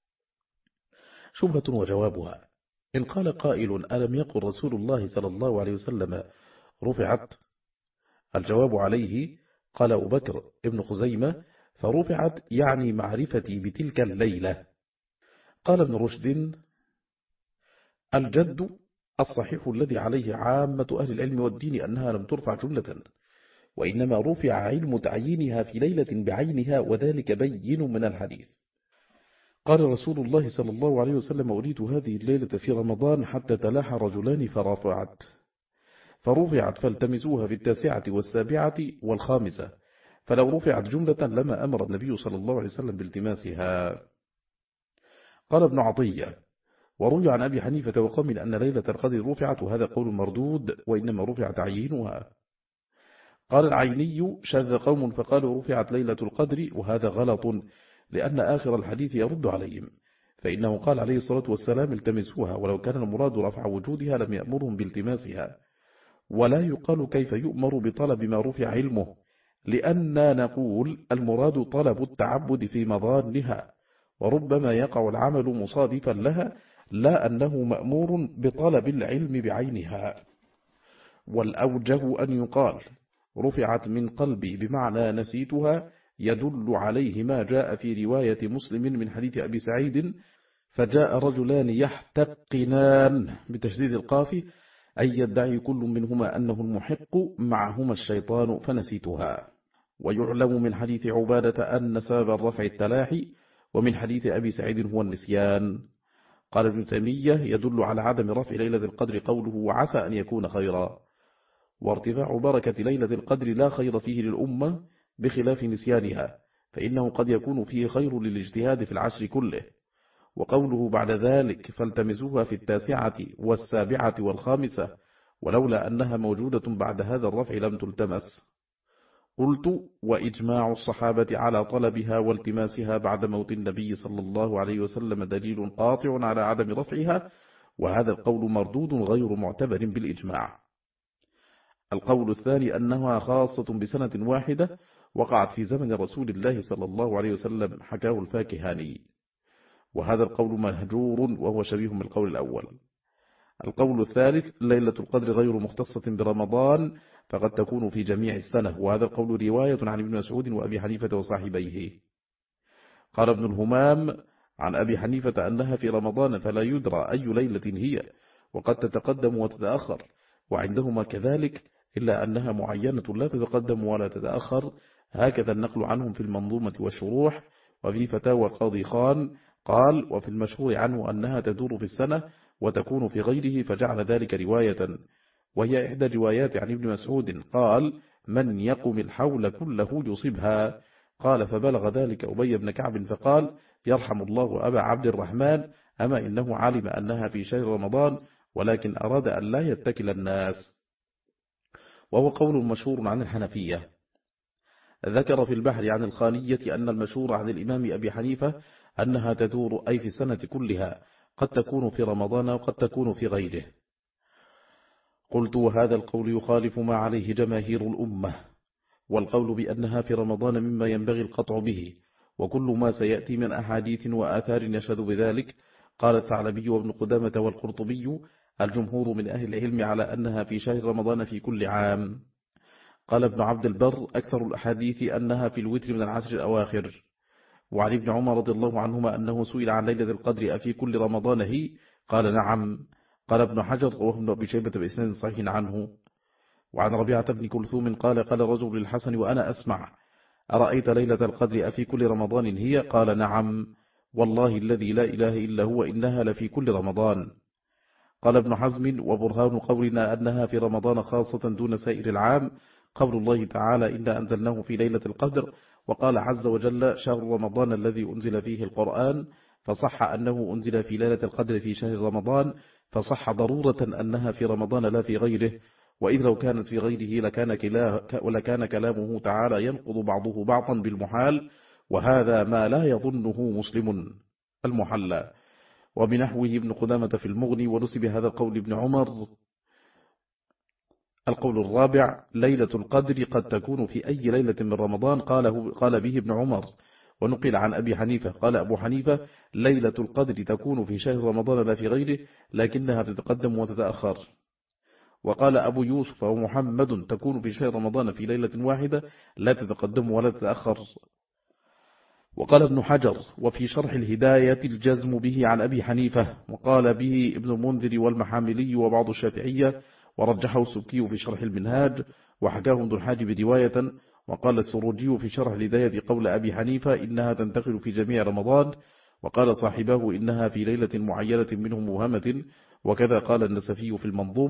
شبهة وجوابها: إن قال قائل: ألم يقل رسول الله صلى الله عليه وسلم رفعت؟ الجواب عليه: قال أبو بكر ابن خزيمة: فرفعت يعني معرفتي بتلك الليلة. قال ابن رشد: الجد الصحيح الذي عليه عامة أهل العلم والدين أنها لم ترفع جملة، وإنما رفع علم تعيينها في ليلة بعينها، وذلك بين من الحديث. قال رسول الله صلى الله عليه وسلم: أريد هذه الليلة في رمضان حتى تلاح رجلان فرفعت، فرفعت فالتمسوها في التاسعة والسابعة والخامسة، فلو رفعت جملة لما أمر النبي صلى الله عليه وسلم بالتماسها. قال ابن عطية: وروي عن أبي حنيفة وقوم أن ليلة القدر رفعت، وهذا قول مردود، وإنما رفع تعيينها. قال العيني: شذ قوم فقالوا رفعت ليلة القدر، وهذا غلط، لأن آخر الحديث يرد عليهم، فإنه قال عليه الصلاة والسلام: التمسوها، ولو كان المراد رفع وجودها لم يأمرهم بالتماسها. ولا يقال كيف يؤمر بطلب ما رفع علمه، لأننا نقول المراد طلب التعبد في مظانها، وربما يقع العمل مصادفا لها، لا أنه مأمور بطلب العلم بعينها. والأوجه أن يقال رفعت من قلبي بمعنى نسيتها، يدل عليه ما جاء في رواية مسلم من حديث أبي سعيد: فجاء رجلان يحتقنان بتشديد القاف، أي يدعي كل منهما أنه المحق، معهما الشيطان فنسيتها. ويعلم من حديث عبادة أن سبب الرفع التلاحي، ومن حديث أبي سعيد هو النسيان. قال ابن تيمية: يدل على عدم رفع ليلة القدر قوله وعسى أن يكون خيرا، وارتفاع بركة ليلة القدر لا خير فيه للأمة بخلاف نسيانها، فإنه قد يكون فيه خير للاجتهاد في العشر كله. وقوله بعد ذلك فالتمسوها في التاسعة والسابعة والخامسة، ولولا أنها موجودة بعد هذا الرفع لم تلتمس. قلت: وإجماع الصحابة على طلبها والتماسها بعد موت النبي صلى الله عليه وسلم دليل قاطع على عدم رفعها، وهذا القول مردود غير معتبر بالإجماع. القول الثاني أنها خاصة بسنة واحدة وقعت في زمن رسول الله صلى الله عليه وسلم، حكاه الفاكهاني، وهذا القول مهجور وهو شبيه بالقول الأول. القول الثالث ليلة القدر غير مختصة برمضان، فقد تكون في جميع السنة، وهذا القول رواية عن ابن مسعود وأبي حنيفة وصاحبيه. قال ابن الهمام عن أبي حنيفة أنها في رمضان، فلا يدرى أي ليلة هي، وقد تتقدم وتتأخر، وعندهما كذلك، إلا أنها معينة لا تتقدم ولا تتأخر، هكذا النقل عنهم في المنظومة والشروح. وفي فتاوى قاضي خان قال: وفي المشهور عنه أنها تدور في السنة وتكون في غيره، فجعل ذلك رواية، وهي إحدى روايات عن ابن مسعود قال: من يقم الحول كله يصيبها. قال: فبلغ ذلك أبي بن كعب فقال: يرحم الله أبا عبد الرحمن، أما إنه علم أنها في شهر رمضان، ولكن أراد أن لا يتكل الناس. وهو قول مشهور عن الحنفية. ذكر في البحر عن الخانية أن المشهور عن الإمام أبي حنيفة أنها تدور أي في السنة كلها، قد تكون في رمضان وقد تكون في غيره. قلت: وهذا القول يخالف ما عليه جماهير الأمة، والقول بأنها في رمضان مما ينبغي القطع به، وكل ما سيأتي من أحاديث وآثار يشهد بذلك. قال الثعلبي وابن قدامة والقرطبي: الجمهور من أهل العلم على أنها في شهر رمضان في كل عام. قال ابن عبد البر: أكثر الأحاديث أنها في الوتر من العشر الأواخر. وعن ابن عمر رضي الله عنهما أنه سئل عن ليلة القدر أفي كل رمضان هي؟ قال: نعم. قال ابن حجر وابن أبي شيبة بإسناد صحيح عنه. وعن ربيعة بن كلثوم قال: قال رجل للحسن وأنا أسمع: أرأيت ليلة القدر أفي كل رمضان هي؟ قال: نعم، والله الذي لا إله إلا هو إنها لفي كل رمضان. قال ابن حزم: وبرهان قولنا أنها في رمضان خاصة دون سائر العام قول الله تعالى: إنا أنزلناه في ليلة القدر. وقال عز وجل: شهر رمضان الذي أنزل فيه القرآن، فصح أنه أنزل في ليلة القدر في شهر رمضان، فصح ضرورة أنها في رمضان لا في غيره، وإذ لو كانت في غيره لكان, لكان كلامه تعالى ينقض بعضه بعضا بالمحال، وهذا ما لا يظنه مسلم. المحلى. وبنحوه ابن قدامة في المغني، ونسب هذا القول ابن عمر. القول الرابع ليلة القدر قد تكون في أي ليلة من رمضان، قاله قال به ابن عمر. ونقل عن أبي حنيفة قال أبو حنيفة: ليلة القدر تكون في شهر رمضان لا في غيره، لكنها تتقدم وتتأخر. وقال أبو يوسف ومحمد: تكون في شهر رمضان في ليلة واحدة، لا تتقدم ولا تتأخر. وقال ابن حجر وفي شرح الهداية الجزم به عن أبي حنيفة، وقال به ابن المنذر والمحاملي وبعض الشافعية، ورجحه السبكي في شرح المنهاج، وحكاه ابن الحاجب رواية. وقال السروجي في شرح الهداية قول أبي حنيفة: إنها تنتقل في جميع رمضان. وقال صاحبه: إنها في ليلة معينة منه موهمة. وكذا قال النسفي في المنظومة.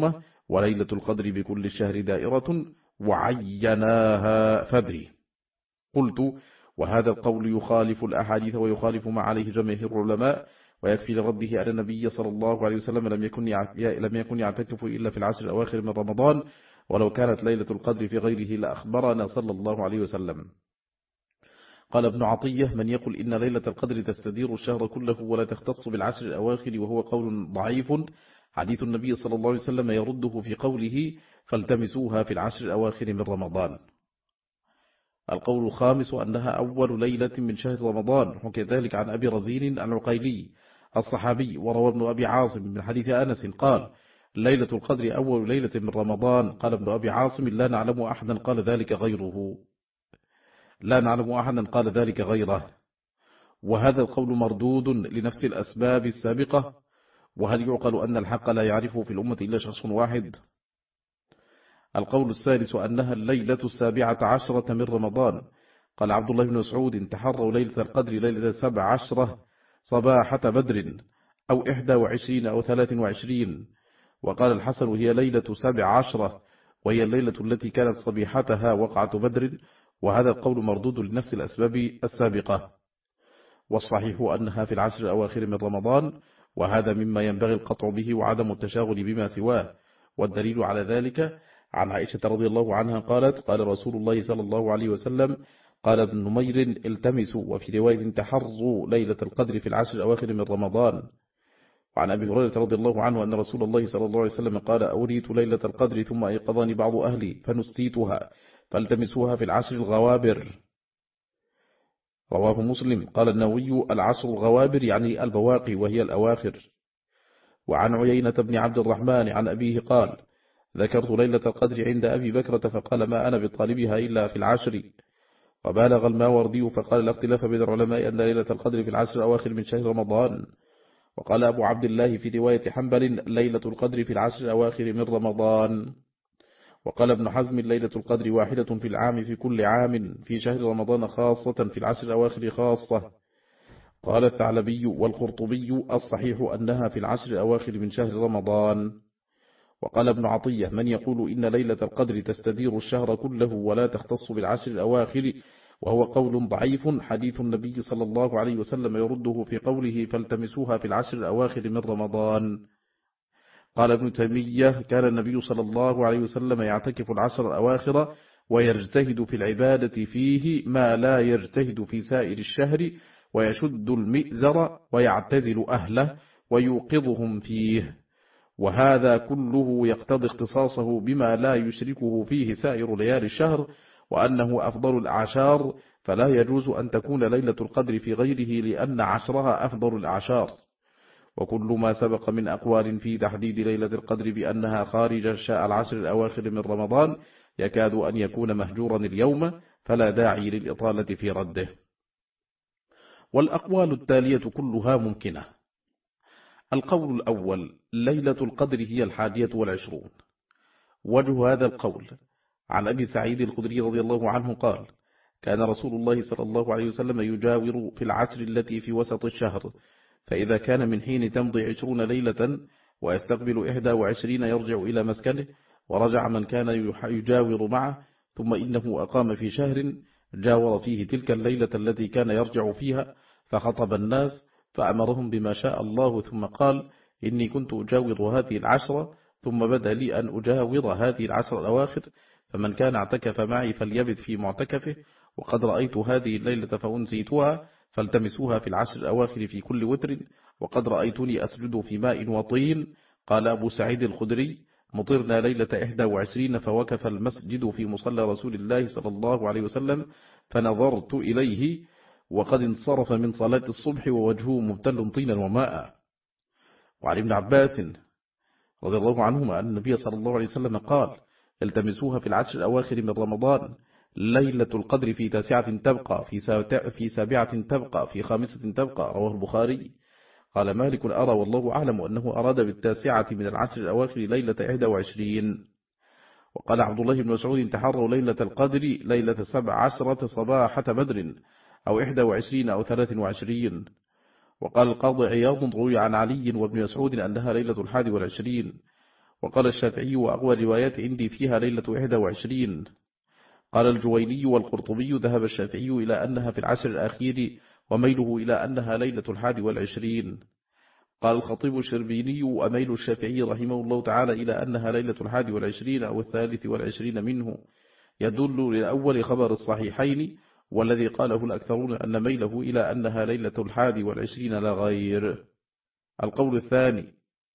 وليلة القدر بكل الشهر دائرة وعيناها فدري. قلت: وهذا القول يخالف الأحاديث ويخالف ما عليه جماهير العلماء، ويكفي لرده أن النبي صلى الله عليه وسلم لم يكن لم يكن يعتكف إلا في العشر الأواخر من رمضان، ولو كانت ليلة القدر في غيره لأخبرنا صلى الله عليه وسلم. قال ابن عطية: من يقول إن ليلة القدر تستدير الشهر كله ولا تختص بالعشر الأواخر وهو قول ضعيف، حديث النبي صلى الله عليه وسلم يرده في قوله: فالتمسوها في العشر الأواخر من رمضان. القول الخامس أنها أول ليلة من شهر رمضان، وكذلك عن أبي رزين العقيلي الصحابي، وروى ابن أبي عاصم من حديث أنس قال: ليلة القدر أول ليلة من رمضان. قال ابن أبي عاصم: لا نعلم أحدا قال ذلك غيره لا نعلم أحدا قال ذلك غيره وهذا القول مردود لنفس الأسباب السابقة. وهل يعقل أن الحق لا يعرفه في الأمة إلا شخص واحد؟ القول السادس أنها الليلة السابعة عشرة من رمضان. قال عبد الله بن مسعود: تحروا ليلة القدر ليلة سبع عشرة صباحة بدر، أو إحدى وعشرين أو ثلاث وعشرين. وقال الحسن: هي ليلة سبع عشرة، وهي الليلة التي كانت صبيحتها وقعة بدر. وهذا القول مردود لنفس الأسباب السابقة. والصحيح أنها في العشر الأواخر من رمضان، وهذا مما ينبغي القطع به وعدم التشاغل بما سواه. والدليل على ذلك عن عائشة رضي الله عنها قالت: قال رسول الله صلى الله عليه وسلم: قال ابن نمير: التمسوا، وفي رواية تحروا ليلة القدر في العشر الأواخر من رمضان. وعن أبي هريرة رضي الله عنه أن رسول الله صلى الله عليه وسلم قال: أريت ليلة القدر ثم أيقظني بعض أهلي فنسيتها فالتمسوها في العشر الغوابر. رواه مسلم. قال النووي: العشر الغوابر يعني البواقي وهي الأواخر. وعن عيينة بن عبد الرحمن عن أبيه قال: ذكرت ليلة القدر عند أبي بكرة فقال: ما أنا بطالبها إلا في العشر. وبالغ الماوردي فقال: لا اختلاف بين العلماء أن ليلة القدر في العشر الأواخر من شهر رمضان. وقال أبو عبد الله في رواية حنبل: ليلة القدر في العشر الأواخر من رمضان. وقال ابن حزم: ليلة القدر واحدة في العام في كل عام، في شهر رمضان خاصة، في العشر الأواخر خاصة. قال الثعلبي والقرطبي: الصحيح أنها في العشر الأواخر من شهر رمضان. وقال ابن عطية: من يقول إن ليلة القدر تستدير الشهر كله ولا تختص بالعشر الأواخر وهو قول ضعيف، حديث النبي صلى الله عليه وسلم يرده في قوله: فالتمسوها في العشر الأواخر من رمضان. قال ابن تيمية: كان النبي صلى الله عليه وسلم يعتكف العشر الأواخر ويجتهد في العبادة فيه ما لا يجتهد في سائر الشهر، ويشد المئزر ويعتزل أهله ويوقظهم فيه، وهذا كله يقتضي اختصاصه بما لا يشركه فيه سائر ليالي الشهر، وأنه أفضل الأعشار، فلا يجوز أن تكون ليلة القدر في غيره لأن عشرها أفضل الأعشار. وكل ما سبق من أقوال في تحديد ليلة القدر بأنها خارج العشر الأواخر من رمضان يكاد أن يكون مهجورا اليوم، فلا داعي للإطالة في رده. والأقوال التالية كلها ممكنة. القول الأول: ليلة القدر هي الحادية والعشرون. وجه هذا القول عن أبي سعيد الخدري رضي الله عنه قال: كان رسول الله صلى الله عليه وسلم يجاور في العشر التي في وسط الشهر، فإذا كان من حين تمضي عشرون ليلة ويستقبل إحدى وعشرين يرجع إلى مسكنه، ورجع من كان يجاور معه، ثم إنه أقام في شهر جاور فيه تلك الليلة التي كان يرجع فيها، فخطب الناس فأمرهم بما شاء الله، ثم قال: إني كنت أجاور هذه العشرة، ثم بدأ لي أن أجاور هذه العشر الأواخر، فمن كان اعتكف معي فليبت في معتكفه، وقد رأيت هذه الليلة فأنسيتها، فالتمسوها في العشر الأواخر في كل وتر، وقد رأيتني أسجد في ماء وطين. قال أبو سعيد الخدري: مطرنا ليلة إحدى وعشرين فوقف المسجد في مصلى رسول الله صلى الله عليه وسلم، فنظرت إليه وقد انصرف من صلاة الصبح ووجهه مبتل طينا وماء. وعن ابن عباس رضي الله عنهما أن النبي صلى الله عليه وسلم قال: التمسوها في العشر الأواخر من رمضان، ليلة القدر في تاسعة تبقى، في سابعة تبقى، في خامسة تبقى. رواه البخاري. قال مالك: أرى والله أعلم أنه أراد بالتاسعة من العشر الأواخر ليلة إحدى وعشرين. وقال عبد الله بن مسعود: تحروا ليلة القدر ليلة سبع عشرة صباحة بدر، أو إحدى وعشرين أو ثلاث وعشرين. وقال القاضي عياض: روي عن علي وابن مسعود أنها ليلة الحادي والعشرين. وقال الشافعي وأقوى الروايات عندي فيها ليلة واحد وعشرين. قال الجويني والقرطبي ذهب الشافعي إلى أنها في العشر الأخير وميله إلى أنها ليلة الحادي والعشرين. قال الخطيب الشربيني وأميل الشافعي رحمه الله تعالى إلى أنها ليلة الحادي والعشرين أو الثالث والعشرين منه، يدل لأول خبر الصحيحين، والذي قاله الأكثرون أن ميله إلى أنها ليلة الحادي والعشرين لا غير. القول الثاني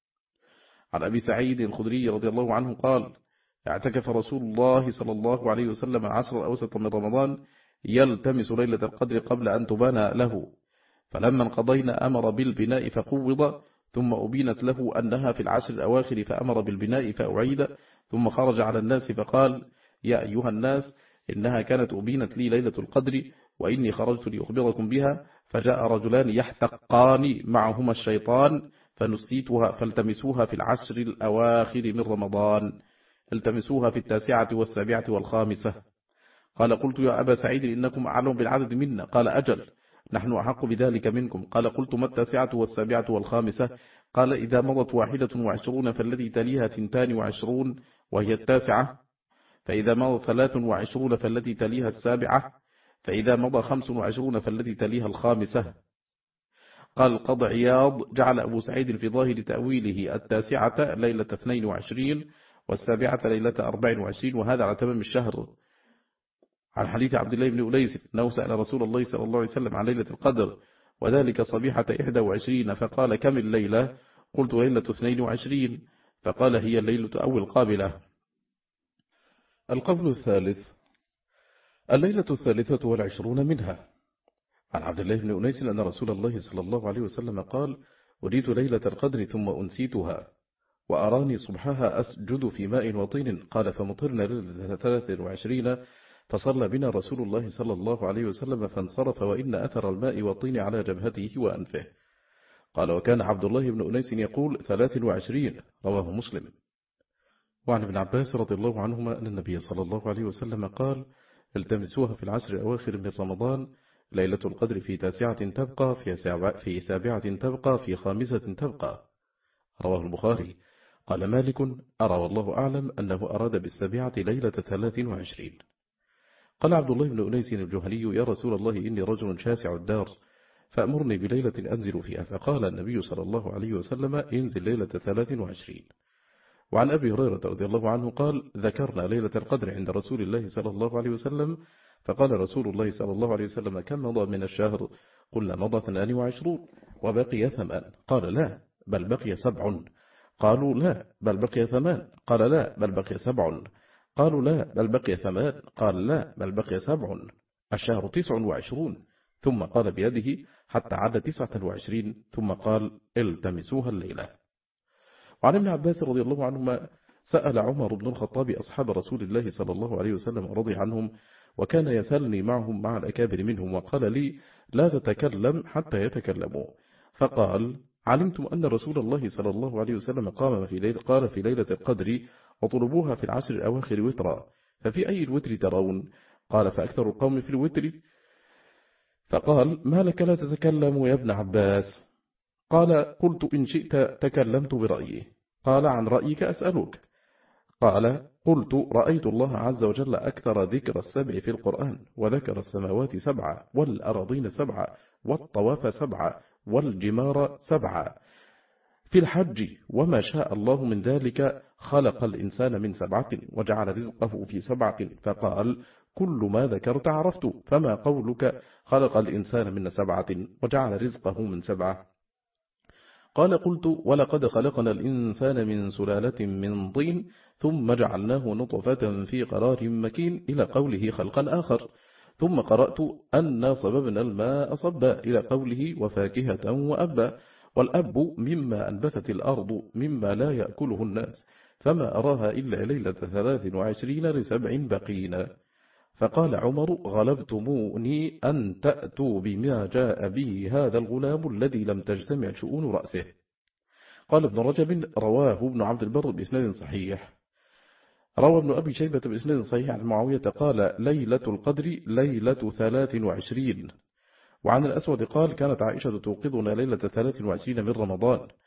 عن أبي سعيد الخدري رضي الله عنه قال: اعتكف رسول الله صلى الله عليه وسلم عشر الأوسط من رمضان يلتمس ليلة القدر قبل أن تبان له، فلما انقضينا أمر بالبناء فقوض، ثم أبينت له أنها في العشر الأواخر فأمر بالبناء فأعيد، ثم خرج على الناس فقال: يا أيها الناس، إنها كانت أبينت لي ليلة القدر وإني خرجت لأخبركم بها، فجاء رجلان يحتقان معهما الشيطان فنسيتها فالتمسوها في العشر الأواخر من رمضان، التمسوها في التاسعة والسابعة والخامسة. قال: قلت يا أبا سعيد إنكم أعلم بالعدد منا. قال: أجل، نحن أحق بذلك منكم. قال: قلت ما التاسعة والسابعة والخامسة؟ قال: إذا مضت واحدة وعشرون فالتي تليها ثنتان وعشرون وهي التاسعة، فإذا مضى ثلاث وعشرون فالتي تليها السابعة، فإذا مضى خمس وعشرون فالتي تليها الخامسة. قال القاضي عياض: جعل أبو سعيد في ظاهر تأويله التاسعة ليلة اثنين وعشرين والسابعة ليلة أربع وعشرين، وهذا على تمام الشهر. عن حديث عبد الله بن أليس أنه سأل رسول الله صلى الله عليه وسلم عن ليلة القدر وذلك صبيحة إحدى وعشرين، فقال: كم الليلة؟ قلت: ليلة اثنين وعشرين. فقال: هي الليلة أو القابلة. القول الثالث الليلة الثالثة والعشرون منها. عن عبد الله بن أنيس أن رسول الله صلى الله عليه وسلم قال: أريد ليلة القدر ثم أنسيتها، وأراني صبحها أسجد في ماء وطين. قال: فمطرنا ليلة ثلاث وعشرين فصلى بنا رسول الله صلى الله عليه وسلم فانصرف وإن أثر الماء والطين على جبهته وأنفه. قال: وكان عبد الله بن أنيس يقول ثلاث وعشرين، رواه مسلم. وعن ابن عباس رضي الله عنهما أن النبي صلى الله عليه وسلم قال: التمسوها في العشر الأواخر من رمضان، ليلة القدر في تاسعة تبقى، في سابعة تبقى، في خامسة تبقى، رواه البخاري. قال مالك: أرى والله أعلم أنه أراد بالسابعة ليلة ثلاث وعشرين. قال عبد الله بن أنيس الجهني: يا رسول الله، إني رجل شاسع الدار، فأمرني بليلة أنزل فيها. فقال النبي صلى الله عليه وسلم: انزل ليلة ثلاث وعشرين. وعن أبي هريرة رضي الله عنه قال: ذكرنا ليلة القدر عند رسول الله صلى الله عليه وسلم، فقال رسول الله صلى الله عليه وسلم: كم مضى من الشهر؟ قلنا: مضى اثنان وعشرون. وبقي ثمان. قال: لا، بل بقي سبع. قالوا: لا، بل بقي ثمان. قال: لا، بل بقي سبع. قالوا: لا، بل بقي ثمان. قال: لا، بل بقي سبع. الشهر تسع وعشرون. ثم قال بيده حتى عاد تسعة وعشرين، ثم قال: التمسوها الليلة. وعن ابن عباس رضي الله عنهما: سأل عمر بن الخطاب أصحاب رسول الله صلى الله عليه وسلم رضي عنهم، وكان يسألني معهم مع الأكابر منهم، وقال لي: لا تتكلم حتى يتكلموا. فقال: علمتم أن رسول الله صلى الله عليه وسلم قام في ليلة قال في ليلة القدر: اطلبوها في العشر الأواخر وترا، ففي أي الوتر ترون؟ قال: فأكثر القوم في الوتر. فقال: ما لك لا تتكلم يا ابن عباس؟ قال: قلت: إن شئت تكلمت برأيي. قال: عن رأيك أسألك. قال: قلت: رأيت الله عز وجل أكثر ذكر السبع في القرآن، وذكر السماوات سبعة، والأرضين سبعة، والطواف سبعة، والجمار سبعة في الحج، وما شاء الله من ذلك خلق الإنسان من سبعة وجعل رزقه في سبعة. فقال: كل ما ذكرت عرفت، فما قولك خلق الإنسان من سبعة وجعل رزقه من سبعة؟ قال: قلت: ولقد خلقنا الإنسان من سلالة من طين ثم جعلناه نطفة في قرار مكين، إلى قوله خلقا آخر. ثم قرأت أن صببنا الماء صبا، إلى قوله وفاكهة وأبا. والأب مما أنبتت الأرض مما لا يأكله الناس، فما أراها إلا ليلة ثلاث وعشرين لسبع بقين. فقال عمر: غلبتموني أن تأتوا بما جاء به هذا الغلام الذي لم تجتمع شؤون رأسه. قال ابن رجب: رواه ابن عبد البر بإسناد صحيح. روى ابن أبي شيبة بإسناد صحيح عن معاوية قال: ليلة القدر ليلة ثلاث وعشرين. وعن الأسود قال: كانت عائشة توقظنا ليلة ثلاث وعشرين من رمضان.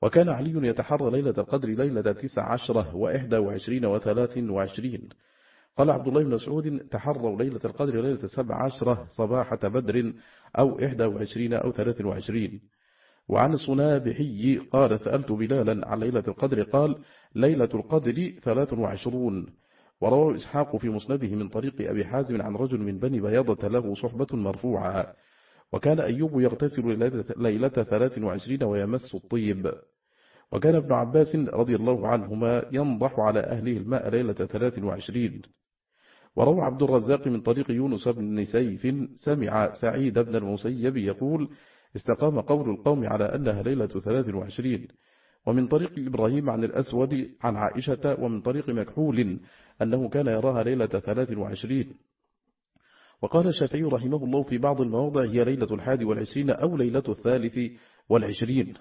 وكان علي يتحرى ليلة القدر ليلة تسع عشرة وإحدى وعشرين وثلاث وعشرين. قال عبد الله بن مسعود تحروا ليلة القدر ليلة سبع عشرة صباحة بدر أو إحدى وعشرين أو ثلاث وعشرين. وعن الصنابحي قال سألت بلالا عن ليلة القدر قال ليلة القدر ثلاث وعشرون. وروى إسحاق في مسنده من طريق أبي حازم عن رجل من بني بياضة له صحبة مرفوعة. وكان أيوب يغتسل ليلة ثلاث وعشرين ويمس الطيب. وكان ابن عباس رضي الله عنهما ينضح على أهله الماء ليلة ثلاث وعشرين. وروى عبد الرزاق من طريق يونس بن سيف سمع سعيد بن المسيب يقول استقام قول القوم على أنها ليلة ثلاث وعشرين. ومن طريق إبراهيم عن الأسود عن عائشة ومن طريق مكحول أنه كان يراها ليلة ثلاث وعشرين. وقال الشافعي رحمه الله في بعض المواضع هي ليلة الحادي والعشرين أو ليلة الثالث والعشرين.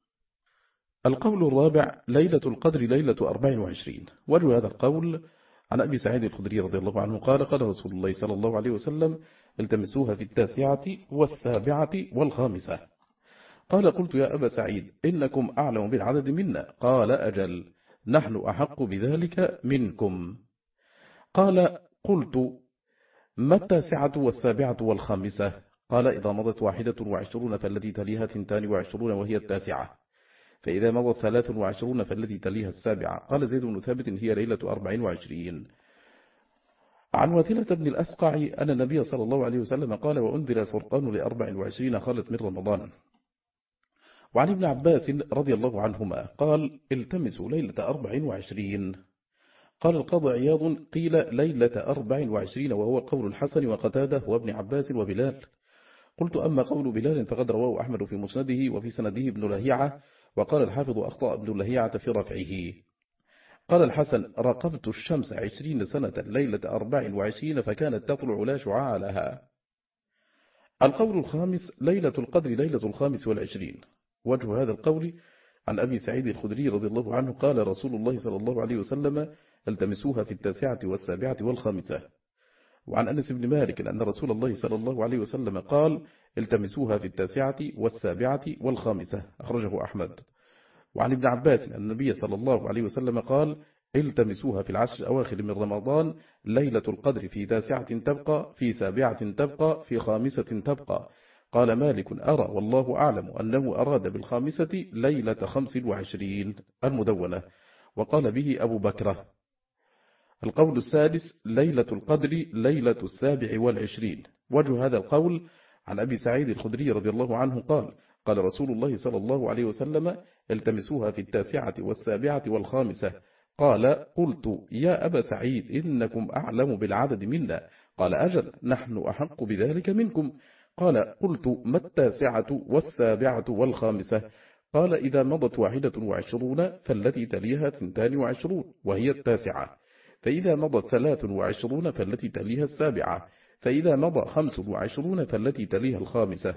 القول الرابع ليلة القدر ليلة أربع وعشرين. وجه هذا القول عن أبي سعيد الخدري رضي الله عنه قال قال رسول الله صلى الله عليه وسلم التمسوها في التاسعة والسابعة والخامسة. قال قلت يا أبا سعيد إنكم أعلم بالعدد منا. قال أجل نحن أحق بذلك منكم. قال قلت ما التاسعة والسابعة والخامسة؟ قال إذا مضت واحدة وعشرون فالتي تليها ثنتان وعشرون وهي التاسعة، فإذا مضت ثلاث وعشرون فالتي تليها السابعة. قال زيد بن ثابت هي ليلة أربع وعشرين. عن وثيلة بن الأسقع أن النبي صلى الله عليه وسلم قال وأنذر الفرقان لأربع وعشرين خالت من رمضان. وعن ابن عباس رضي الله عنهما قال التمسوا ليلة أربع وعشرين. قال القاضي عياض قيل ليلة أربع وعشرين وهو قول الحسن وقتاده وابن عباس وبلال. قلت أما قول بلال فقد رواه أحمد في مسنده وفي سنده ابن لهيعة. وقال الحافظ أخطأ ابن لهيعة في رفعه. قال الحسن راقبت الشمس عشرين سنة ليلة أربع وعشرين فكانت تطلع لا شعاع لها. القول الخامس ليلة القدر ليلة الخامس والعشرين. وجه هذا القول عن أبي سعيد الخدري رضي الله عنه قال رسول الله صلى الله عليه وسلم التمسوها في التاسعة والسابعة والخامسة. وعن أنس بن مالك أن رسول الله صلى الله عليه وسلم قال التمسوها في التاسعة والسابعة والخامسة أخرجه أحمد. وعن ابن عباس أن النبي صلى الله عليه وسلم قال التمسوها في العشر الأواخر من رمضان ليلة القدر في تاسعة تبقى في سابعة تبقى في خامسة تبقى. قال مالك أرى والله أعلم أنه أراد بالخامسة ليلة خمس وعشرين المدونة. وقال به أبو بكرة. القول السادس ليلة القدر ليلة السابع والعشرين. وجه هذا القول عن أبي سعيد الخدري رضي الله عنه قال قال رسول الله صلى الله عليه وسلم التمسوها في التاسعة والسابعة والخامسة. قال قلت يا أبا سعيد إنكم أعلم بالعدد منا. قال أجل نحن أحق بذلك منكم. قال قلت ما التاسعة والسابعة والخامسة؟ قال إذا مضت واحدة وعشرون فالتي تليها ثنتان وعشرون وهي التاسعة، فإذا مضت ثلاث وعشرون فالتي تليها السابعة، فإذا مضى خمس وعشرون فالتي تليها الخامسة.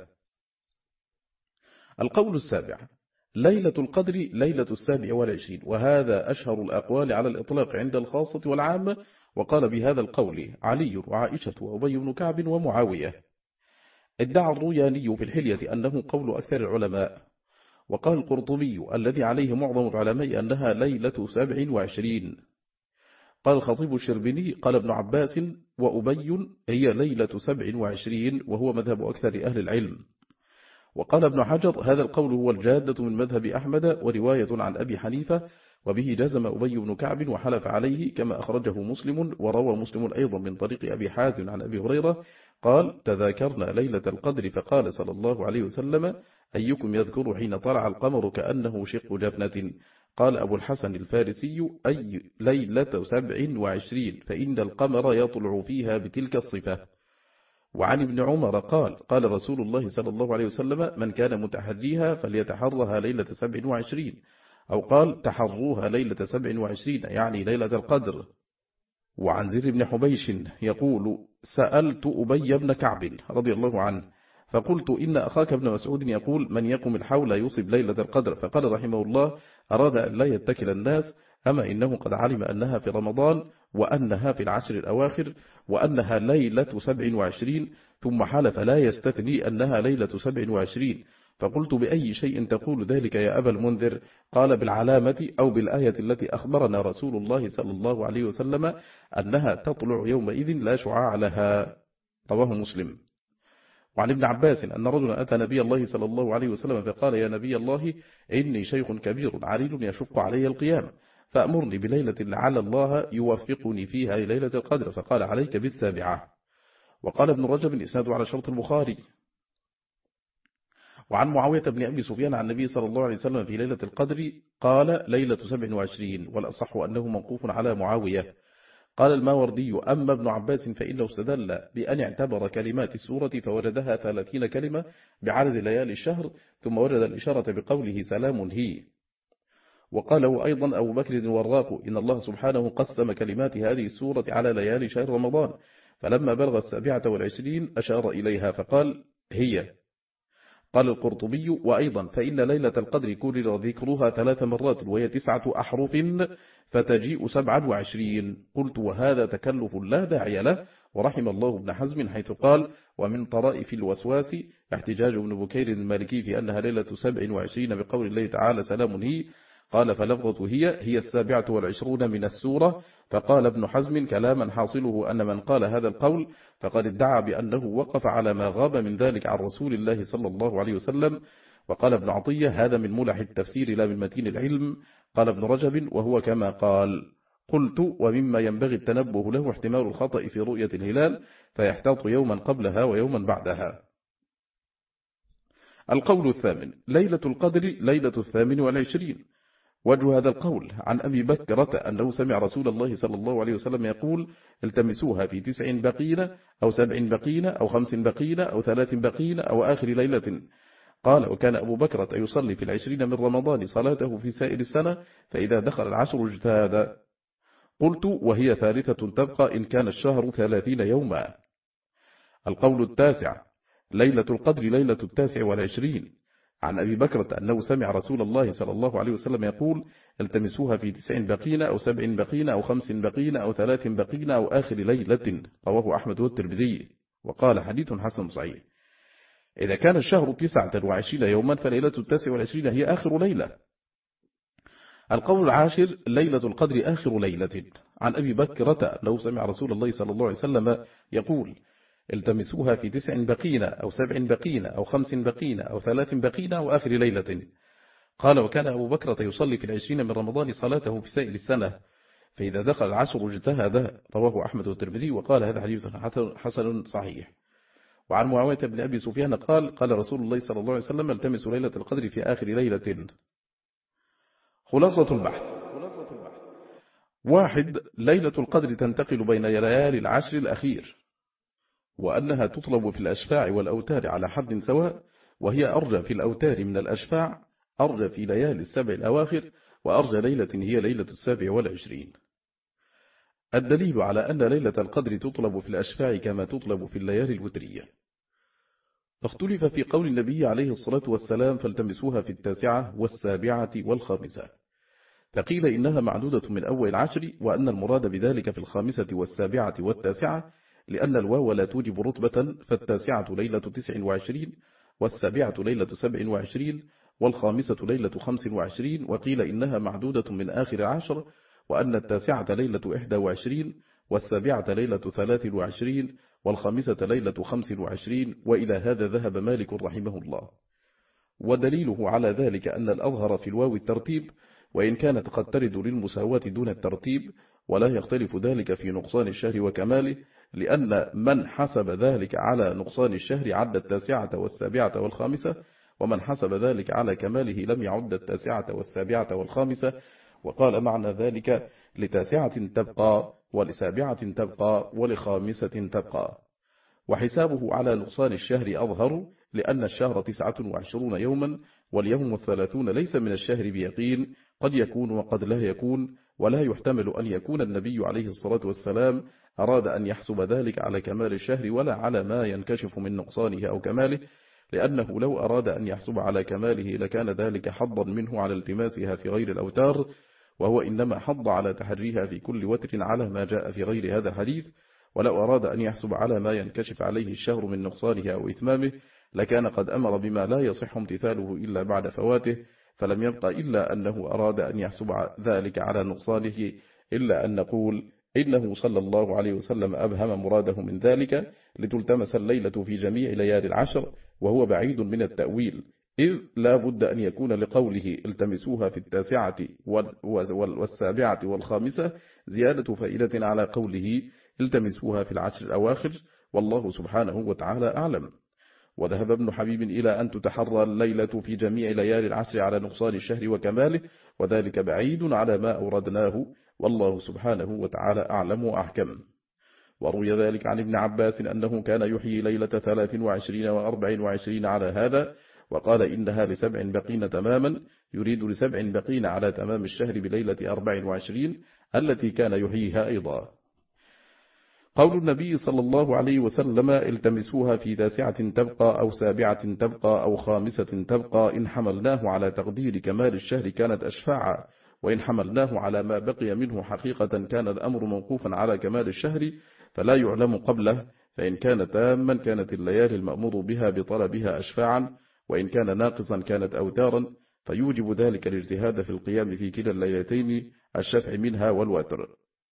القول السابع ليلة القدر ليلة السابع والعشرين، وهذا أشهر الأقوال على الإطلاق عند الخاصة والعامة. وقال بهذا القول علي وعائشة وأبي بن كعب ومعاوية. ادعى الروياني في الحلية أنه قول أكثر العلماء. وقال القرطبي الذي عليه معظم العلماء أنها ليلة سبع وعشرين. قال الخطيب الشربيني قال ابن عباس وأبي هي ليلة سبع وعشرين وهو مذهب أكثر أهل العلم. وقال ابن حجر هذا القول هو الجادة من مذهب أحمد ورواية عن أبي حنيفة، وبه جزم أبي بن كعب وحلف عليه كما أخرجه مسلم. وروى مسلم أيضا من طريق أبي حازم عن أبي هريرة قال تذاكرنا ليلة القدر فقال صلى الله عليه وسلم أيكم يذكر حين طلع القمر كأنه شق جفنة؟ قال أبو الحسن الفارسي أي ليلة سبع وعشرين فإن القمر يطلع فيها بتلك الصفة. وعن ابن عمر قال قال رسول الله صلى الله عليه وسلم من كان متحريها فليتحرها ليلة سبع وعشرين، أو قال تحروها ليلة سبع وعشرين يعني ليلة القدر. وعن زر بن حبيش يقول سألت أبي بن كعب رضي الله عنه فقلت إن أخاك ابن مسعود يقول من يقم الحول يصب ليلة القدر، فقال رحمه الله أراد أن لا يتكل الناس، أما إنه قد علم أنها في رمضان وأنها في العشر الأواخر وأنها ليلة سبع وعشرين، ثم حلف لا يستثني أنها ليلة سبع وعشرين، فقلت بأي شيء تقول ذلك يا أبا المنذر؟ قال بالعلامة أو بالآية التي أخبرنا رسول الله صلى الله عليه وسلم أنها تطلع يومئذ لا شعاع لها. رواه مسلم. وعن ابن عباس أن رجلا أتى نبي الله صلى الله عليه وسلم فقال يا نبي الله إني شيخ كبير عريل يشق علي القيام، فأمرني بليلة لعل الله يوفقني فيها ليلة القدر، فقال عليك بالسابعة. وقال ابن رجب إسناده على شرط البخاري. وعن معاوية بن أبي سفيان عن النبي صلى الله عليه وسلم في ليلة القدر قال ليلة سبع وعشرين، والأصح أنه موقوف على معاوية. قال الماوردي أما ابن عباس فإنه استدل بأن اعتبر كلمات السورة فوجدها ثلاثين كلمة بعدد ليالي الشهر، ثم وجد الإشارة بقوله سلام هي. وقاله أيضا أبو بكر الوراق إن الله سبحانه قسم كلمات هذه السورة على ليالي شهر رمضان، فلما بلغ السابعة والعشرين أشار إليها فقال هي. قال القرطبي وأيضا فإن ليلة القدر كرر ذكرها ثلاث مرات وهي تسعة أحرف فتجيء سبعة وعشرين. قلت وهذا تكلف لا داعي له، ورحم الله ابن حزم حيث قال ومن طرائف الوسواس احتجاج ابن بكير المالكي في أنها ليلة سبع وعشرين بقول الله تعالى سلام هي. قال فلفظة هي هي السابعة والعشرون من السورة. فقال ابن حزم كلاما حاصله أن من قال هذا القول فقد ادعى بأنه وقف على ما غاب من ذلك عن رسول الله صلى الله عليه وسلم. وقال ابن عطية هذا من ملح التفسير لا من متين العلم. قال ابن رجب وهو كما قال. قلت ومما ينبغي التنبه له احتمال الخطأ في رؤية الهلال، فيحتاط يوما قبلها ويوما بعدها. القول الثامن ليلة القدر ليلة الثامن والعشرين. وجه هذا القول عن أبي بكرة أنه سمع رسول الله صلى الله عليه وسلم يقول التمسوها في تسع بقين أو سبع بقين أو خمس بقين أو ثلاث بقين أو آخر ليلة. قال وكان أبو بكرة يصلي في العشرين من رمضان صلاته في سائر السنة، فإذا دخل العشر اجتهاد. قلت وهي ثالثة تبقى إن كان الشهر ثلاثين يوما. القول التاسع ليلة القدر ليلة التاسع والعشرين. عن أبي بكرة أنه سمع رسول الله صلى الله عليه وسلم يقول التمسوها في تسع بقين أو سبع بقين أو خمس بقين أو ثلاث بقين أو آخر ليلة. رواه أحمد والترمذي وقال حديث حسن صحيح. إذا كان الشهر تسعة وعشرين يوما فليلة التاسع والعشرين هي آخر ليلة. القول العاشر ليلة القدر آخر ليلة. عن أبي بكرة أنه سمع رسول الله صلى الله عليه وسلم يقول التمسوها في تسع بقين أو سبع بقين أو خمس بقين أو ثلاث بقين أو آخر ليلة. قال وكان أبو بكرة يصلي في العشرين من رمضان صلاته في سائر السنة، فإذا دخل العشر اجتهد. رواه أحمد والترمذي وقال هذا حديث حسن صحيح. وعن معاوية بن أبي سفيان قال قال رسول الله صلى الله عليه وسلم التمسوا ليلة القدر في آخر ليلة. خلاصة البحث. واحد ليلة القدر تنتقل بين ليالي العشر الأخير، وأنها تطلب في الأشفاع والأوتار على حد سواء، وهي أرجى في الأوتار من الأشفاع، أرجى في ليالي السبع الأواخر، وأرجى ليلة هي ليلة السابع والعشرين. الدليل على أن ليلة القدر تطلب في الأشفاع كما تطلب في الليالي الوترية. اختلف في قول النبي عليه الصلاة والسلام فالتمسوها في التاسعة والسابعة والخامسة، فقيل إنها معدودة من أول العشر، وأن المراد بذلك في الخامسة والسابعة والتاسعة، لأن الواو لا توجب رتبة، فالتاسعة ليلة تسع وعشرين والسابعة ليلة سبع وعشرين والخامسة ليلة خمس وعشرين. وقيل إنها معدودة من آخر عشر، وأن التاسعة ليلة إحدى وعشرين والسابعة ليلة ثلاث وعشرين والخامسة ليلة خمس وعشرين. وإلى هذا ذهب مالك رحمه الله. ودليله على ذلك أن الأظهر في الواو الترتيب، وإن كانت قد ترد للمساواة دون الترتيب، ولا يختلف ذلك في نقصان الشهر وكماله، لأن من حسب ذلك على نقصان الشهر عد التاسعة والسابعة والخامسة، ومن حسب ذلك على كماله لم يعد التاسعة والسابعة والخامسة. وقال معنى ذلك لتاسعة تبقى ولسابعة تبقى ولخامسة تبقى. وحسابه على نقصان الشهر أظهر، لأن الشهر تسعة وعشرون يوما، واليوم الثلاثون ليس من الشهر بيقين، قد يكون وقد لا يكون، ولا يحتمل أن يكون النبي عليه الصلاة والسلام أراد أن يحسب ذلك على كمال الشهر ولا على ما ينكشف من نقصانه أو كماله، لأنه لو أراد أن يحسب على كماله لكان ذلك حظا منه على التماسها في غير الأوتار، وهو إنما حظ على تحريها في كل وتر على ما جاء في غير هذا الحديث. ولو أراد أن يحسب على ما ينكشف عليه الشهر من نقصانه أو إتمامه لكان قد أمر بما لا يصح امتثاله إلا بعد فواته، فلم يبق إلا أنه أراد أن يحسب ذلك على نقصانه، إلا أن نقول إنه صلى الله عليه وسلم أبهم مراده من ذلك لتلتمس الليلة في جميع ليالي العشر، وهو بعيد من التأويل، إذ لا بد أن يكون لقوله التمسوها في التاسعة والسابعة والخامسة زيادة فائدة على قوله التمسوها في العشر الأواخر، والله سبحانه وتعالى أعلم. وذهب ابن حبيب إلى أن تتحرى الليلة في جميع ليالي العشر على نقصان الشهر وكماله، وذلك بعيد على ما أوردناه، والله سبحانه وتعالى أعلم وأحكم. وروي ذلك عن ابن عباس أنه كان يحيي ليلة ثلاث وعشرين وأربع وعشرين على هذا، وقال إنها لسبع بقين تماما، يريد لسبع بقين على تمام الشهر بليلة أربع وعشرين التي كان يحييها أيضا. قول النبي صلى الله عليه وسلم التمسوها في تاسعة تبقى أو سابعة تبقى أو خامسة تبقى، إن حملناه على تقدير كمال الشهر كانت أشفاعا، وإن حملناه على ما بقي منه حقيقة كان الأمر موقوفا على كمال الشهر فلا يعلم قبله، فإن كان تاما كانت الليالي المأمور بها بطلبها أشفاعا، وإن كان ناقصا كانت أوتارا، فيوجب ذلك الاجتهاد في القيام في كلا الليلتين الشفع منها والوتر.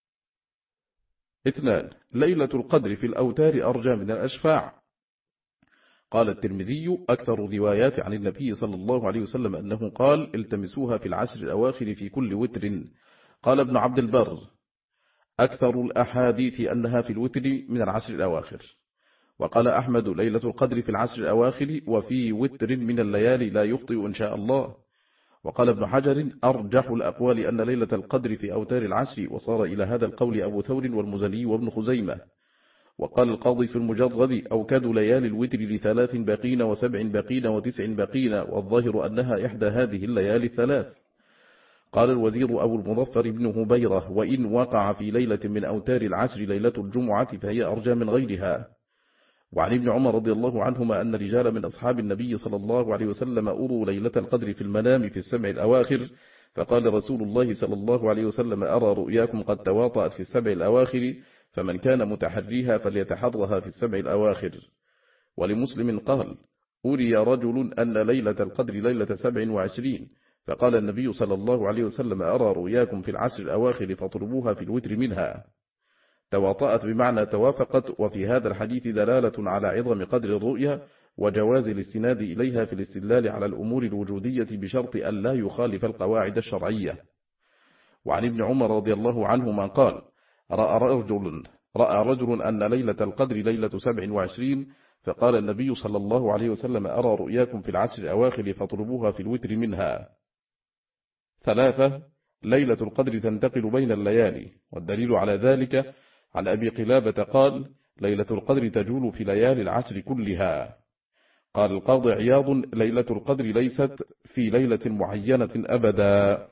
اثنان، ليلة القدر في الأوتار أرجى من الأشفاع. قال الترمذي أكثر روايات عن النبي صلى الله عليه وسلم أنه قال التمسوها في العشر الأواخر في كل وتر. قال ابن عبد البر أكثر الأحاديث أنها في الوتر من العشر الأواخر. وقال أحمد ليلة القدر في العشر الأواخر وفي وتر من الليالي لا يخطئ إن شاء الله. وقال ابن حجر أرجح الأقوال أن ليلة القدر في أوتار العشر، وصار إلى هذا القول أبو ثور والمزني وابن خزيمة. وقال القاضي في المجرد أوكاد ليالي الوتر لثلاث بقين وسبع بقين وتسع بقين، والظاهر أنها إحدى هذه الليالي الثلاث. قال الوزير أبو المظفر بن هبيرة وإن وقع في ليلة من أوتار العشر ليلة الجمعة فهي أرجى من غيرها. وعن ابن عمر رضي الله عنهما أن رجال من أصحاب النبي صلى الله عليه وسلم أروا ليلة القدر في المنام في السبع الأواخر، فقال رسول الله صلى الله عليه وسلم أرى رؤياكم قد تواطأت في السبع الأواخر، فمن كان متحريها فليتحرها في السبع الأواخر. ولمسلم قال أري رجل أن ليلة القدر ليلة سبع وعشرين، فقال النبي صلى الله عليه وسلم أرى رؤياكم في العشر الأواخر فاطلبوها في الوتر منها. تواطأت بمعنى توافقت، وفي هذا الحديث دلالة على عظم قدر الرؤيا وجواز الاستناد إليها في الاستدلال على الأمور الوجودية بشرط أن لا يخالف القواعد الشرعية. وعن ابن عمر رضي الله عنهما قال رأى رجل, رأى رجل أن ليلة القدر ليلة سبع وعشرين، فقال النبي صلى الله عليه وسلم أرى رؤياكم في العشر الأواخر فاطلبوها في الوتر منها. ثلاثة، ليلة القدر تنتقل بين الليالي، والدليل على ذلك عن أبي قلابة قال ليلة القدر تجول في ليالي العشر كلها. قال القاضي عياض ليلة القدر ليست في ليلة معينة أبدا،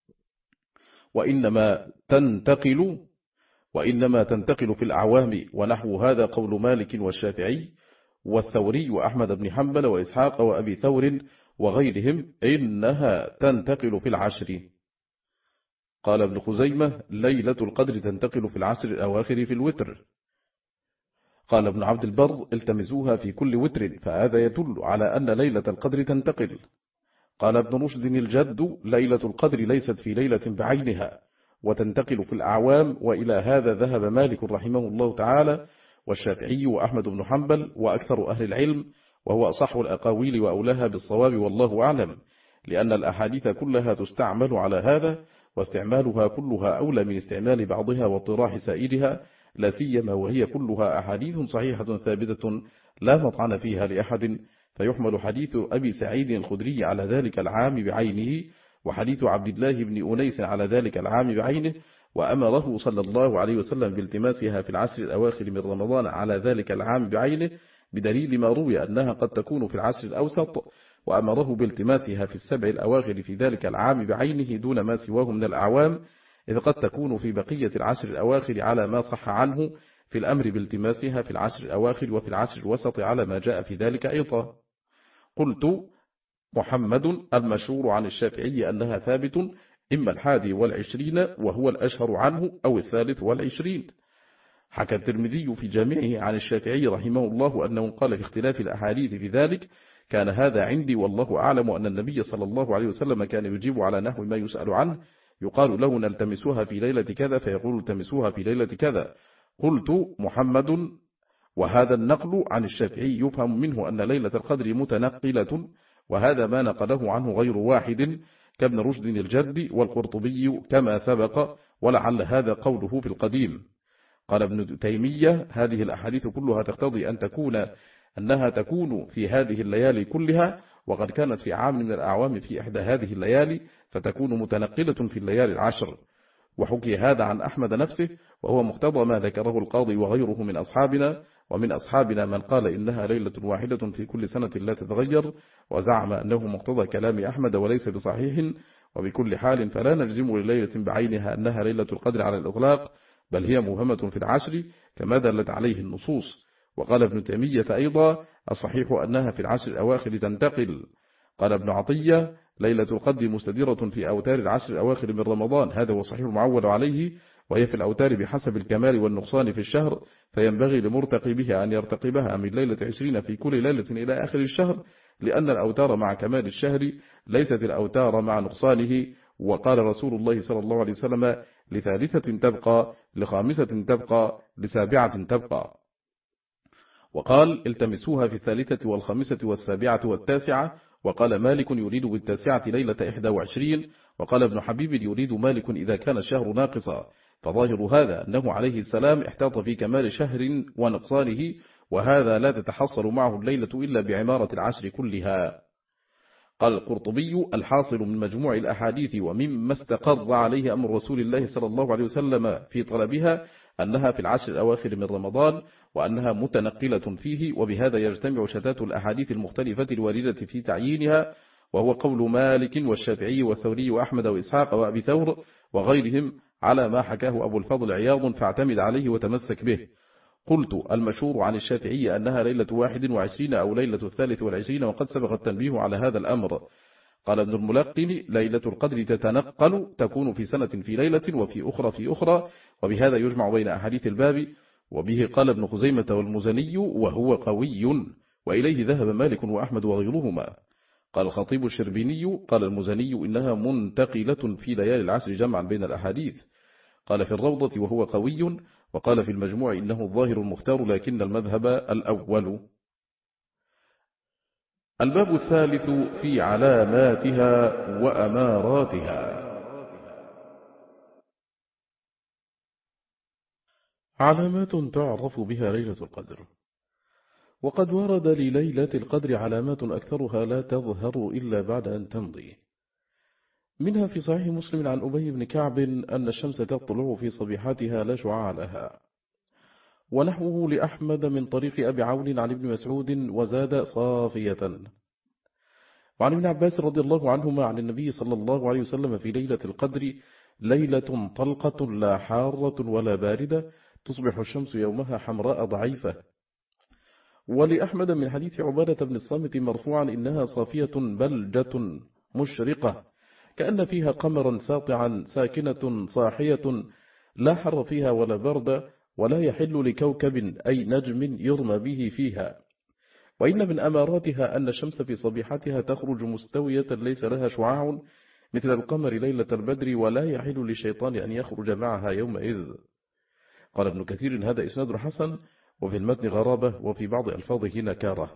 وإنما تنتقل وإنما تنتقل في الأعوام، ونحو هذا قول مالك والشافعي والثوري وأحمد بن حنبل وإسحاق وأبي ثور وغيرهم إنها تنتقل في العشر. قال ابن خزيمة ليلة القدر تنتقل في العشر الأواخر في الوتر. قال ابن عبد البر التمسوها في كل وتر، فهذا يدل على أن ليلة القدر تنتقل. قال ابن رشد الجد ليلة القدر ليست في ليلة بعينها وتنتقل في الأعوام، وإلى هذا ذهب مالك رحمه الله تعالى والشافعي وأحمد بن حنبل وأكثر أهل العلم، وهو أصح الأقاويل وأولاها بالصواب والله أعلم، لأن الأحاديث كلها تستعمل على هذا، واستعمالها كلها أولى من استعمال بعضها واطراح سائرها، لا سيما وهي كلها أحاديث صحيحة ثابتة لا مطعن فيها لأحد، فيحمل حديث أبي سعيد الخدري على ذلك العام بعينه، وحديث عبد الله بن أنيس على ذلك العام بعينه، وأمره صلى الله عليه وسلم بالتماسها في العشر الأواخر من رمضان على ذلك العام بعينه، بدليل ما روي أنها قد تكون في العشر الأوسط، وأمره بالتماسها في السبع الأواخر في ذلك العام بعينه دون ما سواه من الأعوام، إذ قد تكون في بقية العشر الأواخر على ما صح عنه في الأمر بالتماسها في العشر الأواخر وفي العشر الوسط على ما جاء في ذلك أيضا. قلت محمد المشهور عن الشافعي أنها ثابت إما الحادي والعشرين وهو الأشهر عنه، أو الثالث والعشرين. حكى الترمذي في جامعه عن الشافعي رحمه الله أنه قال في اختلاف الأحاديث في ذلك: كان هذا عندي والله أعلم أن النبي صلى الله عليه وسلم كان يجيب على نحو ما يسأل عنه، يقال له نلتمسوها في ليلة كذا فيقول التمسوها في ليلة كذا. قلت: محمد. وهذا النقل عن الشافعي يفهم منه أن ليلة القدر متنقلة، وهذا ما نقله عنه غير واحد كابن رشد الجد والقرطبي كما سبق، ولعل هذا قوله في القديم. قال ابن تيمية: هذه الأحاديث كلها تقتضي أن تكون أنها تكون في هذه الليالي كلها، وقد كانت في عام من الأعوام في إحدى هذه الليالي فتكون متنقلة في الليالي العشر. وحكي هذا عن أحمد نفسه، وهو مقتضى ما ذكره القاضي وغيره من أصحابنا، ومن أصحابنا من قال إنها ليلة واحدة في كل سنة لا تتغير، وزعم أنه مقتضى كلام أحمد وليس بصحيح. وبكل حال فلا نجزم لليلة بعينها أنها ليلة القدر على الإطلاق، بل هي مهمة في العشر كما دلت عليه النصوص. وقال ابن تيمية أيضا: الصحيح أنها في العشر الأواخر تنتقل. قال ابن عطية: ليلة القدر مستديرة في أوتار العشر الأواخر من رمضان، هذا هو صحيح المعول عليه، وهي في الأوتار بحسب الكمال والنقصان في الشهر، فينبغي لمرتقبها أن يرتقبها من ليلة عشرين في كل ليلة إلى آخر الشهر، لأن الأوتار مع كمال الشهر ليست الأوتار مع نقصانه. وقال رسول الله صلى الله عليه وسلم: لثالثة تبقى، لخامسة تبقى، لسابعة تبقى. وقال: التمسوها في الثالثة والخامسة والسابعة والتاسعة. وقال مالك: يريد بالتاسعة ليلة إحدى وعشرين. وقال ابن حبيب: يريد مالك إذا كان الشهر ناقصا. فظاهر هذا أنه عليه السلام احتاط في كمال شهر ونقصانه، وهذا لا تتحصل معه الليلة إلا بعمارة العشر كلها. قال القرطبي: الحاصل من مجموع الأحاديث ومما استقر عليه أمر رسول الله صلى الله عليه وسلم في طلبها أنها في العشر الأواخر من رمضان، وأنها متنقلة فيه، وبهذا يجتمع شتات الأحاديث المختلفة الواردة في تعيينها، وهو قول مالك والشافعي والثوري وأحمد وإسحاق وأبي ثور وغيرهم على ما حكاه أبو الفضل عياض، فاعتمد عليه وتمسك به. قلت: المشهور عن الشافعي أنها ليلة واحد وعشرين أو ليلة الثالث والعشرين، وقد سبق التنبيه على هذا الأمر. قال ابن الملقن: ليلة القدر تتنقل، تكون في سنة في ليلة وفي أخرى في أخرى، وبهذا يجمع بين أحاديث الباب. وبه قال ابن خزيمة والمزني، وهو قوي، وإليه ذهب مالك وأحمد وغيرهما. قال الخطيب الشربيني: قال المزني: إنها منتقلة في ليالي العشر جمعا بين الأحاديث. قال في الروضة: وهو قوي. وقال في المجموع: إنه الظاهر المختار، لكن المذهب الأول. الباب الثالث في علاماتها وأماراتها. علامات تعرف بها ليلة القدر. وقد ورد لليلة القدر علامات أكثرها لا تظهر إلا بعد أن تمضي. منها في صحيح مسلم عن أبي بن كعب أن الشمس تطلع في صبيحتها لا شعاع لها، ونحوه لأحمد من طريق أبي عون عن ابن مسعود وزاد صافية. وعن ابن عباس رضي الله عنهما عن النبي صلى الله عليه وسلم في ليلة القدر: ليلة طلقة لا حارة ولا باردة، تصبح الشمس يومها حمراء ضعيفة. ولأحمد من حديث عبادة بن الصامت مرفوعا: إنها صافية بلجة مشرقة، كأن فيها قمرا ساطعا ساكنة صاحية، لا حر فيها ولا برد، ولا يحل لكوكب أي نجم يرمى به فيها. وإن من أماراتها أن الشمس في صبيحتها تخرج مستوية ليس لها شعاع مثل القمر ليلة البدر، ولا يحل للشيطان أن يخرج معها يومئذ. قال ابن كثير: هذا إسناد حسن، وفي المتن غرابة، وفي بعض ألفاظه نكارة.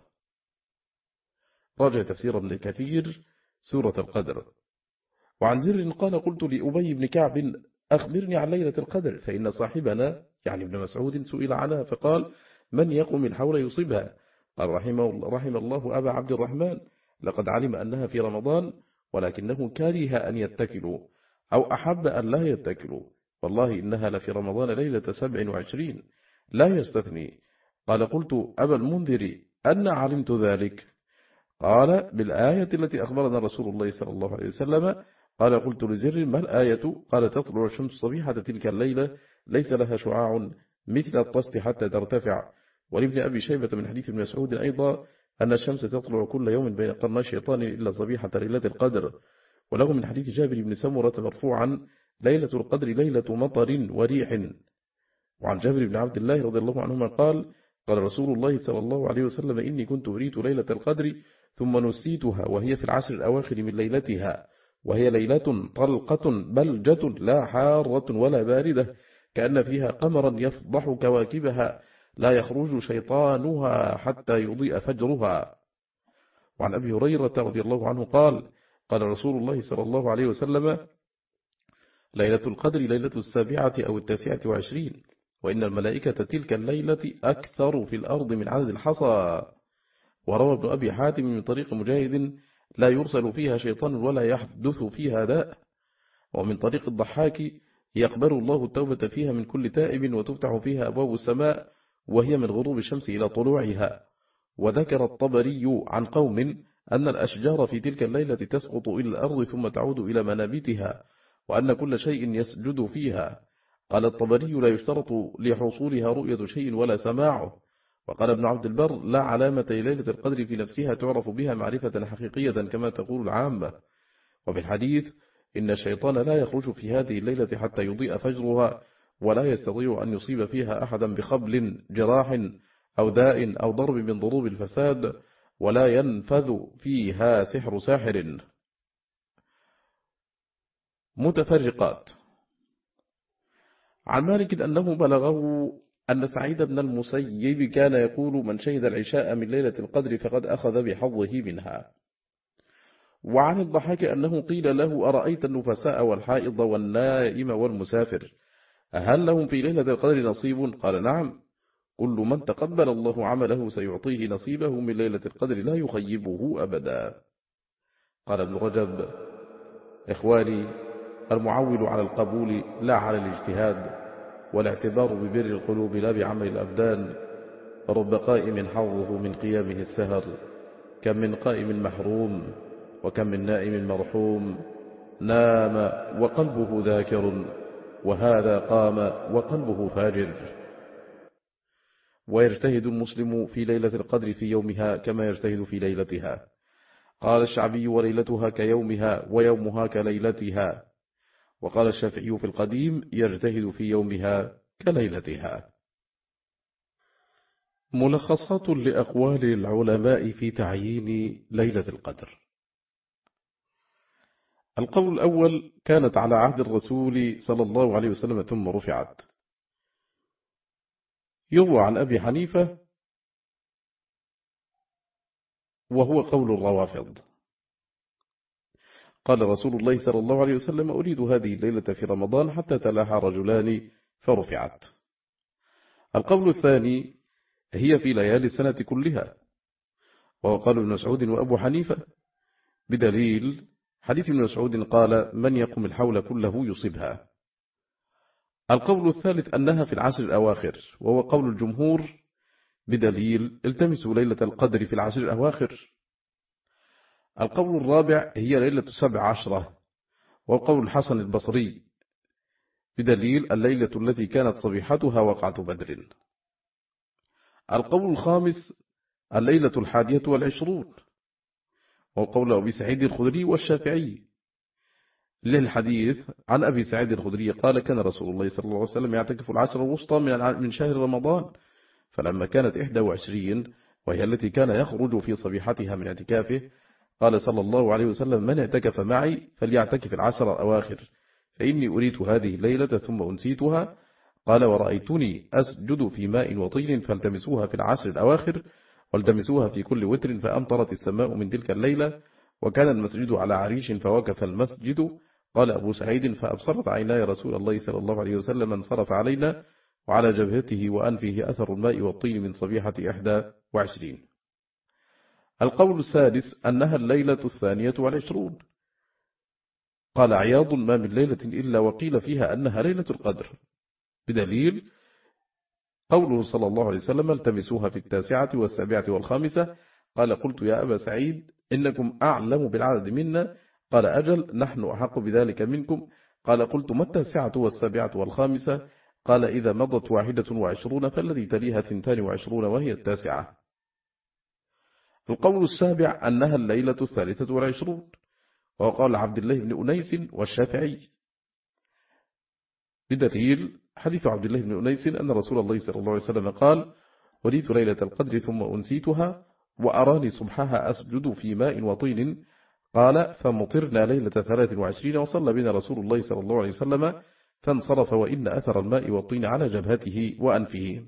راجع تفسير ابن كثير سورة القدر. وعن زر قال: قلت لأبي بن كعب: أخبرني عن ليلة القدر، فإن صاحبنا يعني ابن مسعود سئل عنها فقال: من يقوم الحول يصيبها؟ قال: رحمه رحم الله أبا عبد الرحمن، لقد علم أنها في رمضان، ولكنه كاره أن يتكلوا، أو أحب أن لا يتكلوا، والله إنها لفي رمضان ليلة سبع وعشرين لا يستثني. قال: قلت: أبا المنذر أن علمت ذلك؟ قال: بالآية التي أخبرنا رسول الله صلى الله عليه وسلم. قال: قلت لزر: ما الآية؟ قال: تطلع الشمس صبيحة تلك الليلة ليس لها شعاع مثل الطست حتى ترتفع. ولابن أبي شيبة من حديث ابن مسعود أيضا أن الشمس تطلع كل يوم بين قرني الشيطان إلا صبيحة ليلة القدر. وله من حديث جابر بن سمرة مرفوعا: ليلة القدر ليلة مطر وريح. وعن جابر بن عبد الله رضي الله عنهما قال قال رسول الله صلى الله عليه وسلم إني كنت أريد ليلة القدر ثم نسيتها وهي في العشر الأواخر من ليلتها، وهي ليلة طلقة بلجة لا حارة ولا باردة كأن فيها قمرا يفضح كواكبها لا يخرج شيطانها حتى يضيء فجرها. وعن أبي هريرة رضي الله عنه قال قال رسول الله صلى الله عليه وسلم ليلة القدر ليلة السابعة أو التاسعة وعشرين، وإن الملائكة تلك الليلة أكثر في الأرض من عدد الحصى. وروى ابن أبي حاتم من طريق مجاهد لا يرسل فيها شيطان ولا يحدث فيها داء. ومن طريق الضحاك يقبل الله التوبة فيها من كل تائب وتفتح فيها أبواب السماء وهي من غروب الشمس إلى طلوعها. وذكر الطبري عن قوم أن الأشجار في تلك الليلة تسقط إلى الأرض ثم تعود إلى منابتها، وأن كل شيء يسجد فيها. قال الطبري لا يشترط لحصولها رؤية شيء ولا سماعه. وقال ابن عبد البر لا علامة ليلة القدر في نفسها تعرف بها معرفة حقيقية كما تقول العامة. وفي الحديث إن الشيطان لا يخرج في هذه الليلة حتى يضيء فجرها، ولا يستطيع أن يصيب فيها أحدا بخبل جراح أو داء أو ضرب من ضروب الفساد، ولا ينفذ فيها سحر ساحر. متفرقات. عن مالك أنه بلغه أن سعيد بن المسيب كان يقول من شهد العشاء من ليلة القدر فقد أخذ بحظه منها. وعن الضحاك أنه قيل له أرأيت النفساء والحائض والنائم والمسافر هل لهم في ليلة القدر نصيب؟ قال نعم، كل من تقبل الله عمله سيعطيه نصيبه من ليلة القدر لا يخيبه أبدا. قال ابن رجب إخواني المعول على القبول لا على الاجتهاد، والاعتبار ببر القلوب لا بعمل الأبدان. رب قائم حظه من قيامه السهر، كم من قائم محروم وكم من نائم مرحوم. نام وقلبه ذاكر، وهذا قام وقلبه فاجر. ويجتهد المسلم في ليلة القدر في يومها كما يجتهد في ليلتها. قال الشعبي وليلتها كيومها ويومها كليلتها. وقال الشافعي في القديم يجتهد في يومها كليلتها. ملخصات لأقوال العلماء في تعيين ليلة القدر. القول الأول كانت على عهد الرسول صلى الله عليه وسلم ثم رفعت. يروى عن أبي حنيفة وهو قول الروافض قال رسول الله صلى الله عليه وسلم أريد هذه الليلة في رمضان حتى تلاها رجلان فرفعت. القول الثاني هي في ليالي السنة كلها، وقال ابن مسعود وأبو حنيفة بدليل حديث ابن مسعود قال من يقم الحول كله يصيبها. القول الثالث أنها في العشر الأواخر، وهو قول الجمهور بدليل التمسوا ليلة القدر في العشر الأواخر. القول الرابع هي ليلة سبع عشرة، وقول الحسن البصري بدليل الليلة التي كانت صبيحتها وقعة بدر. القول الخامس الليلة الحادية والعشرون، وقول أبي سعيد الخدري والشافعي للحديث عن أبي سعيد الخدري قال كان رسول الله صلى الله عليه وسلم يعتكف العشر الوسطى من شهر رمضان، فلما كانت إحدى وعشرين وهي التي كان يخرج في صبيحتها من اعتكافه قال صلى الله عليه وسلم من اعتكف معي فليعتكف العشر الأواخر فإني أريت هذه الليلة ثم أنسيتها. قال ورأيتني أسجد في ماء وطين فالتمسوها في العشر الأواخر والتمسوها في كل وتر فأمطرت السماء من تلك الليلة وكان المسجد على عريش فوقف المسجد. قال أبو سعيد فأبصرت عيناي رسول الله صلى الله عليه وسلم انصرف علينا وعلى جبهته وأنفه أثر الماء والطين من صبيحة إحدى وعشرين. القول السادس أنها الليلة الثانية والعشرون. قال عياض ما من ليلة إلا وقيل فيها أنها ليلة القدر بدليل قوله صلى الله عليه وسلم التمسوها في التاسعة والسابعة والخامسة. قال قلت يا أبا سعيد إنكم أعلم بالعدد منا. قال أجل نحن أحق بذلك منكم. قال قلت ما التاسعة والسابعة والخامسة؟ قال إذا مضت واحدة وعشرون فالذي تليها ثنتان وعشرون وهي التاسعة. القول السابع أنها الليلة الثالثة والعشرون، وقال عبد الله بن أنيس والشافعي بدليل حديث عبد الله بن أنيس أن رسول الله صلى الله عليه وسلم قال: وليت ليلة القدر ثم أنسيتها وأراني صبحها أسجد في ماء وطين. قال: فمطرنا ليلة ثلاث وعشرين وصلى بنا رسول الله صلى الله عليه وسلم فانصرف وإن أثر الماء والطين على جبهته وأنفه.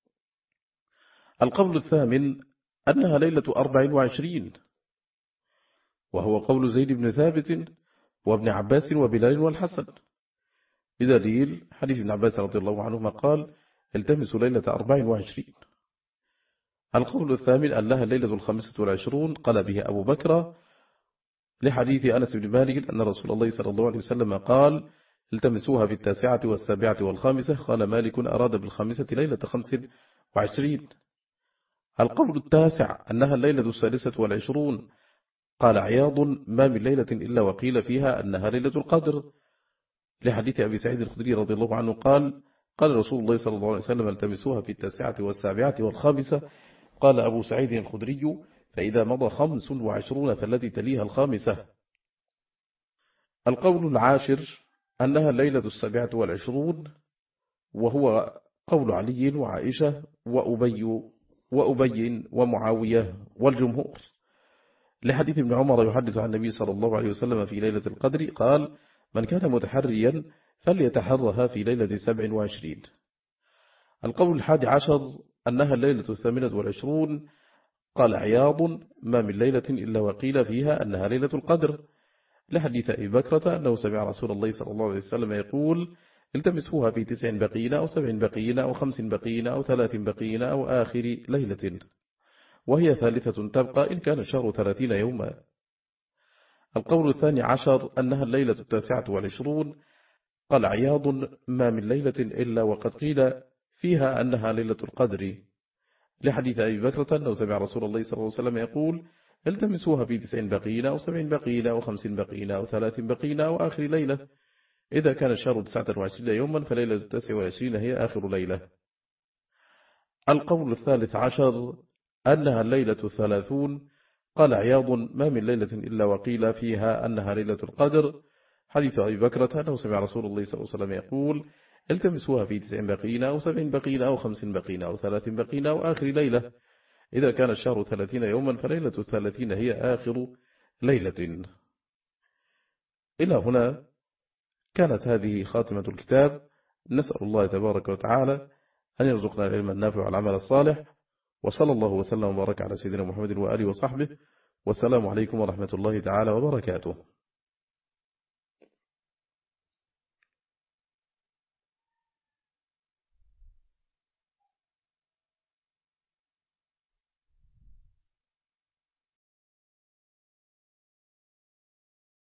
القول الثامن أنها ليلة أربع وعشرين، وهو قول زيد بن ثابت وابن عباس وبلال والحسن، بدليل حديث ابن عباس رضي الله عنهما قال: التمسوا ليلة أربع وعشرين. القول الثامن أنها الليلة الخامسة والعشرون، قال به أبو بكر لحديث أنس بن مالك أن رسول الله صلى الله عليه وسلم قال: التمسوها في التاسعة والسابعة والخامسة. قال مالك: أراد بالخامسة ليلة خمس وعشرين. القول التاسع أنها الليلة السادسة والعشرون، قال عياض: ما من ليلة إلا وقيل فيها أنها ليلة القدر، لحديث أبي سعيد الخدري رضي الله عنه قال: قال رسول الله صلى الله عليه وسلم: التمسوها في التاسعة والسابعة والخامسة. قال أبو سعيد الخدري: فإذا مضى خمس وعشرون فالتي تليها الخامسة. القول العاشر أنها الليلة السابعة والعشرون، وهو قول علي وعائشة وأبي وأبي ومعاوية والجمهور، لحديث ابن عمر يحدث عن النبي صلى الله عليه وسلم في ليلة القدر قال: من كان متحريا فليتحرها في ليلة سبع وعشرين. القول الحادي عشر أنها الليلة الثامنة والعشرون، قال عياض: ما من ليلة إلا وقيل فيها أنها ليلة القدر، لحديث أبي بكرة أنه سمع رسول الله صلى الله عليه وسلم يقول: التمسوها في تسع بقين أو سبع بقين أو خمس بقين أو ثلاث بقين أو آخر ليلة، وهي ثالثة تبقى إن كان الشهر ثلاثين يوما. القول الثاني عشر أنها الليلة التاسعة والعشرون، قال عياض: ما من ليلة إلا وقد قيل فيها أنها ليلة القدر، لحديث أبي بكرة أنه سمع رسول الله صلى الله عليه وسلم يقول: التمسوها في تسع بقين أو سبع بقين أو خمس بقين أو ثلاث بقين أو آخر ليلة، إذا كان الشهر تسعة وعشرين يوما فليلة التاسع والعشرين هي آخر ليلة. القول الثالث عشر أنها الليلة الثلاثون، قال عياض: ما من ليلة إلا وقيل فيها أنها ليلة القدر، حديث أبي بكرة أنه سمع رسول الله صلى الله عليه وسلم يقول: التمسوها في تسع بقين أو سبع بقين أو خمس بقين أو ثلاث بقين أو آخر ليلة، إذا كان الشهر ثلاثين يوما فليلة الثلاثين هي آخر ليلة. إلى هنا كانت هذه خاتمة الكتاب. نسأل الله تبارك وتعالى أن يرزقنا العلم النافع والعمل الصالح، وصلى الله وسلم وبارك على سيدنا محمد وآله وصحبه، والسلام عليكم ورحمة الله تعالى وبركاته.